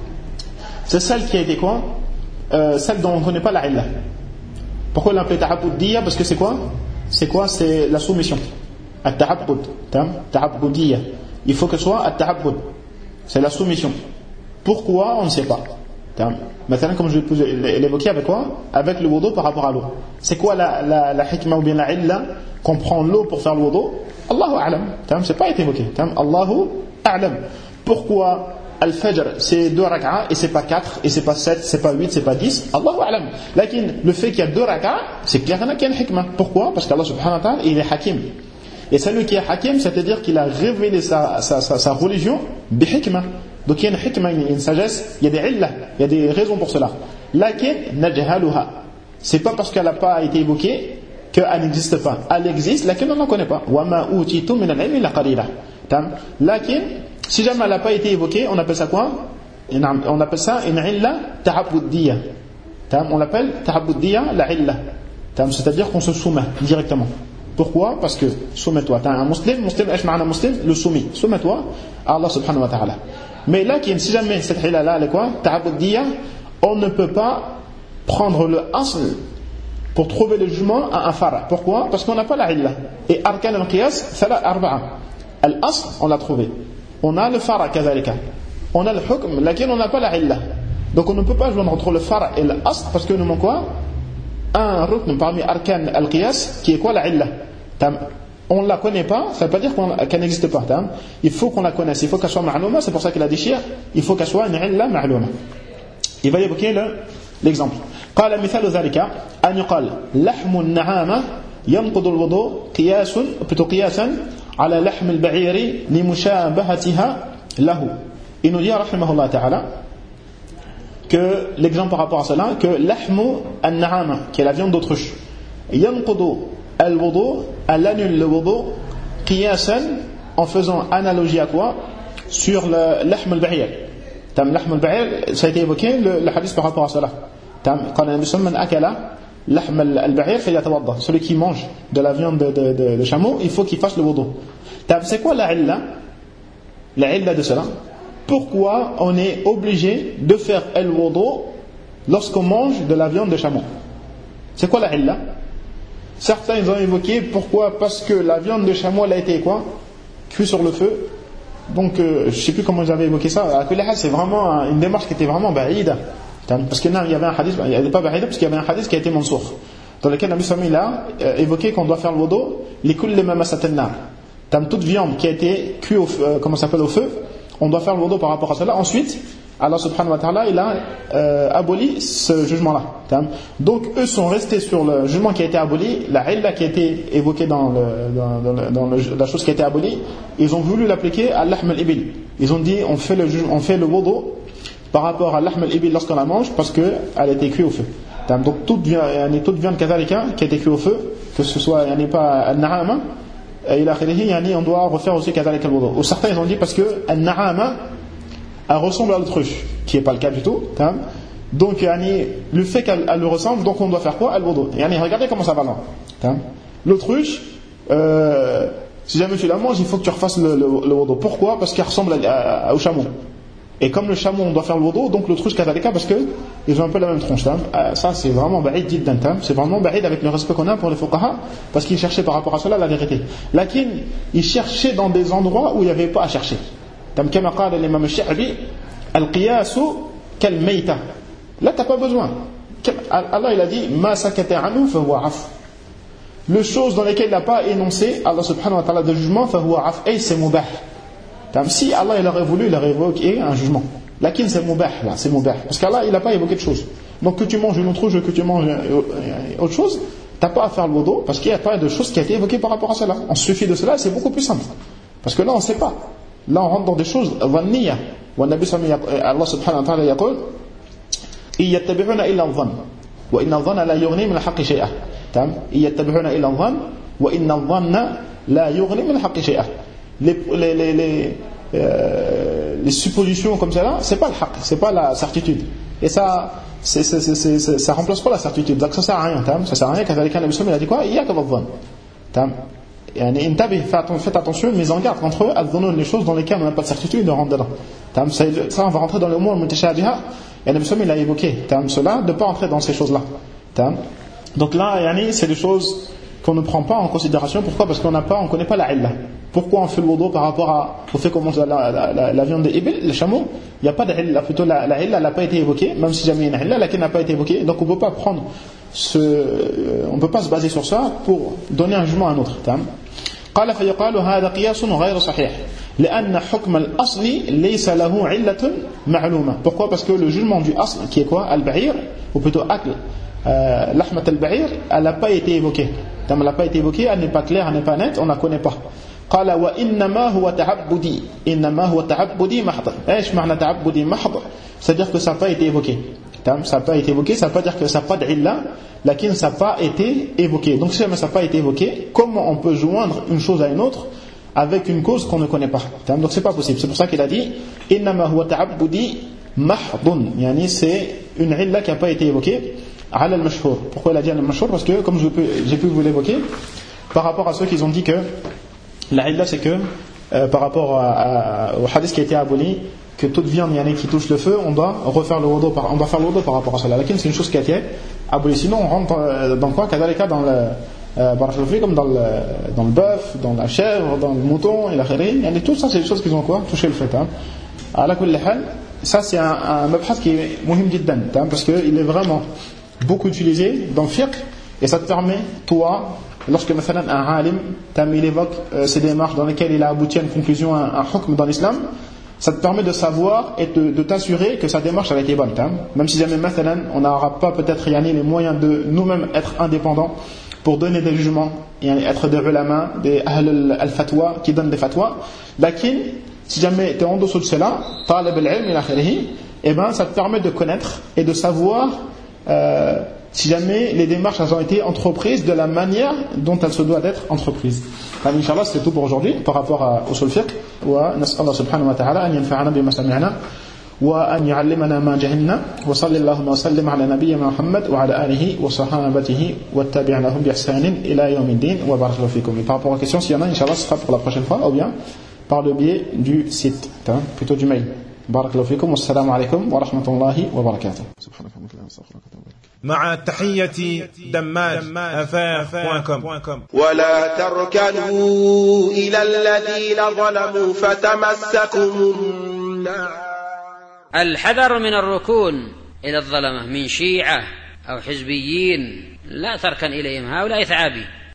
C'est celle qui a été quoi? Celle dont on ne connaît pas la illa. Pourquoi on l'appelle ta'abbudiyya? Parce que c'est quoi? C'est la soumission. At-ta'abbud, ta'abbudiyya. Il faut que ce soit at-ta'abbud. C'est la soumission. Pourquoi? On ne sait pas. Maintenant, comme je vais l'évoquer avec quoi? Avec le wudu par rapport à l'eau. C'est quoi la hikma ou bien la illa qu'on prend l'eau pour faire le wudu? Allahu a'lam. C'est pas été évoqué. Allahu a'lam. Pourquoi Al-Fajr c'est 2 rak'a et c'est pas 4 et c'est pas 7, c'est pas 8, c'est pas 10. Allahu a'lam. Lakin le fait qu'il y a 2 rak'a, c'est clair qu'il y a une hikmah. Pourquoi? Parce qu'Allah subhanahu wa ta'ala, il est hakim. Et celui qui est hakim, c'est-à-dire qu'il a révélé sa religion bi-hikmah. Donc il y a une hikmah, il y a une sagesse, il y a des illah, il y a des raisons pour cela. Lakin najhaluha. C'est pas parce qu'elle n'a pas été évoquée qu'elle n'existe pas. Elle existe, lakin on n'en connaît pas. Wa ma utitu min al-ilmi la qalila. Lakin si jamais elle n'a pas été évoquée, on appelle ça quoi? On appelle ça une illa ta'abbudiyya. On l'appelle ta'abbudiyya la illa. C'est-à-dire qu'on se soumet directement. Pourquoi? Parce que soumets-toi. Un musulman, le soumis. Soumets-toi à Allah subhanahu wa ta'ala. Mais là, si jamais cette illa là, elle est quoi? Ta'abbudiyya, on ne peut pas prendre le asl pour trouver le jugement à un fara. Pourquoi? Parce qu'on n'a pas la illa. Et arkan al-qiyas, thala arba'a. Al-asl, on l'a trouvé. On a le fara kadhalika. On a le hukm, laquelle on n'a pas la illa. Donc on ne peut pas joindre entre le fara et l'asl parce que nous manque quoi? Un rukn parmi arkan al-qiyas qui est quoi la illa? On ne la connaît pas, ça ne veut pas dire qu'elle n'existe pas. Il faut qu'on la connaisse, il faut qu'elle soit ma'louma, c'est pour ça qu'il a dit shir, il faut qu'elle soit une illa ma'louma. Il va évoquer l'exemple. قال مثال ذلك أن يقال لحم النعامة ينقض الوضوء قياسا على لحم البعير لمشابهتها له. Il nous dit rahimahullah ta'ala que l'exemple par rapport à cela, que lahmu an-na'ama, qui est la viande d'autruche, yanqudu al-wudu, elle annule le wudu qiyasan, en faisant analogie à quoi? Sur le lahm al-ba'ir. Lahm al-ba'ir, ça a été évoqué le hadith par rapport à cela. قال النبي صلى الله عليه وسلم من أكل لحم البعير فليتوضأ. Celui qui mange de la viande de chameau, il faut qu'il fasse le wudu. C'est quoi la illa? La illa de cela? Pourquoi on est obligé de faire el wudu lorsqu'on mange de la viande de chameau? C'est quoi la illa? Certains ils ont évoqué pourquoi, parce que la viande de chameau elle a été quoi? Cuite sur le feu. Donc je ne sais plus comment j'avais évoqué ça. C'est vraiment une démarche qui était vraiment ba'ida. Parce qu'il y avait un hadith, il n'est pas ba'ida parce qu'il y avait un hadith qui a été mansour, dans lequel Nabi Sallallahu alayhi wa sallam a évoqué qu'on doit faire le wudu li kulli ma masat an-nar. Toute viande qui a été cuite au feu, au feu, on doit faire le wudu par rapport à cela. Ensuite, Allah subhanahu wa ta'ala il a aboli ce jugement là. Donc eux sont restés sur le jugement qui a été aboli, la illa qui a été évoquée dans la chose qui a été abolie. Ils ont voulu l'appliquer à l'ahm al-ibil. Ils ont dit on fait le wudu par rapport à l'ahm al-ibil lorsqu'on la mange parce qu'elle a été cuite au feu. Donc toute viande kadhalika qui a été cuite au feu, que ce soit pas al-na'ama et on doit refaire aussi kadhalika al-wudu. Ou certains ils ont dit parce que al-na'ama elle ressemble à l'autruche, qui n'est pas le cas du tout. Donc le fait qu'elle le ressemble, donc on doit faire quoi? Al-wudu. Regardez comment ça va là. L'autruche, si jamais tu la manges, il faut que tu refasses le wudu. Pourquoi? Parce qu'elle ressemble au chameau. Et comme le chameau on doit faire le wudu, donc l'autruche kadhalika parce qu'ils ont un peu la même tronche. Ça c'est vraiment ba'id jiddan. C'est vraiment ba'id avec le respect qu'on a pour les fuqaha, parce qu'ils cherchaient par rapport à cela la vérité. Lakin ils cherchaient dans des endroits où il n'y avait pas à chercher. كما قال الإمام الشعبي القياس كالميتة. Là t'as pas besoin. Allah il a dit ما سكت عنه فهو عفو. Les choses dans lesquelles il n'a pas énoncé Allah subhanahu wa ta'ala de jugement فهو عفو. Et c'est mubah. Si Allah il aurait voulu, il aurait évoqué un jugement. Lakin c'est mubah là, c'est mubah. Parce qu'Allah il n'a pas évoqué de choses. Donc que tu manges une autruche, que tu manges autre chose, t'as pas à faire le wudu parce qu'il n'y a pas de choses qui a été évoquées par rapport à cela. On se suffit de cela, c'est beaucoup plus simple. Parce que là on ne sait pas. Là on rentre dans des choses dhanniya. Allah subhanahu wa ta'ala yaqul iyattabi'una illa adh-dhann wa inna adh-dhanna la yughni min al-haqqi shay'a. Iyattabi'una illa adh-dhann wa inna adh-dhanna la yughni min al-haqqi shay'a. les suppositions comme ça, c'est pas le haqq, c'est pas la certitude. Et ça remplace pas la certitude. Donc ça sert à rien. Ça sert à rien. Quand quelqu'un il a dit quoi? Il y a que votre faites attention, mais en garde contre eux, les choses dans lesquelles on n'a pas de certitude de rentrer dedans. Ça, on va rentrer dans le mot mutashabiha. Et le il a évoqué cela, de ne pas entrer dans ces choses-là. Donc là, c'est des choses qu'on ne prend pas en considération. Pourquoi? Parce qu'on ne connaît pas la illa. Pourquoi on fait le wudu par rapport au fait qu'on mange la viande de ibil, le chameau? Il n'y a pas de illa. Plutôt la illa n'a pas été évoquée, même si jamais il y a une illa, laquelle n'a pas été évoquée. Donc on ne peut pas se baser sur ça pour donner un jugement à un autre. قال فيقال هذا قياس غير صحيح لأن حكم الأصل ليس له علة معلومة. Pourquoi? Parce que le jugement du asl, qui est quoi? Al-ba'ir, ou plutôt akl lahmat al-ba'ir, elle n'a pas été évoquée. Elle n'a pas été évoquée, elle n'est pas claire, elle n'est pas nette, on ne la connaît pas. قال وإنما هو تعبدي إنما هو تعبدي محض. إيش معنى تعبدي محض? C'est-à-dire que ça n'a pas été évoqué. Ça n'a pas été évoqué, ça ne veut pas dire que ça n'a pas d'illa, lakin ça n'a pas été évoqué. Donc si ça n'a pas été évoqué, comment on peut joindre une chose à une autre avec une cause qu'on ne connaît pas? Donc c'est pas possible. C'est pour ça qu'il a dit innama huwa ta'abbudi mahdun, yani c'est une illa qui n'a pas été évoquée ala al-mashhur. Pourquoi il a dit al-mashhur? Parce que comme j'ai pu vous l'évoquer, par rapport à ceux qui ont dit que la illa c'est que par rapport au hadith qui a été aboli, que toute viande qui touche le feu, on doit faire le wudu par rapport à cela. Lakin c'est une chose qui a été abolie. Sinon on rentre dans quoi? Kadalika dans le comme dans le bœuf, dans la chèvre, dans le mouton et la khiri. Tout ça c'est des choses qui ont quoi? Touché le fait. Ala kulli hal, ça c'est un mabhas qui est muhim jiddan, parce que il est vraiment beaucoup utilisé dans le fiqh, et ça te permet toi, lorsque un alim il évoque ces démarches dans lesquelles il a abouti à une conclusion, un hukm dans l'islam, ça te permet de savoir et de t'assurer que sa démarche a été bonne. Même si jamais on n'aura pas peut-être les moyens de nous-mêmes être indépendants pour donner des jugements et être des ulama, des ahl al-fatwa qui donnent des fatwas. Lakin, si jamais tu es en dessous de cela, talib al-ilm ila akhirih, et ben ça te permet de connaître et de savoir si jamais les démarches ont été entreprises de la manière dont elles se doivent être entreprises. Inch'Allah, c'est tout pour aujourd'hui par rapport à usul fiqh. Wa nas'allahu subhanahu wa ta'ala an yanfa'ana bima sami'na wa an yu'allimana ma jahilna wa sallallahu wa sallim ala nabiyyina Muhammad wa ala alihi wa sahabatihi wa tabi'nahum bi ihsanin ila yawmiddin wa barakallahu fikum. Et par rapport aux questions, s'il y en a, Inch'Allah, ce sera pour la prochaine fois ou bien par le biais du site, plutôt du mail. barakallahu fikum wa assalamu alaykum wa rahmatullahi wa barakatuh. مع تحية دماج@affaires.com. ولا تركنوا إلى الذين ظلموا فتمسكم النار. الحذر من الركون إلى الظلمة من شيعة أو حزبيين، لا تركن إليهم، هؤلاء ثعابي.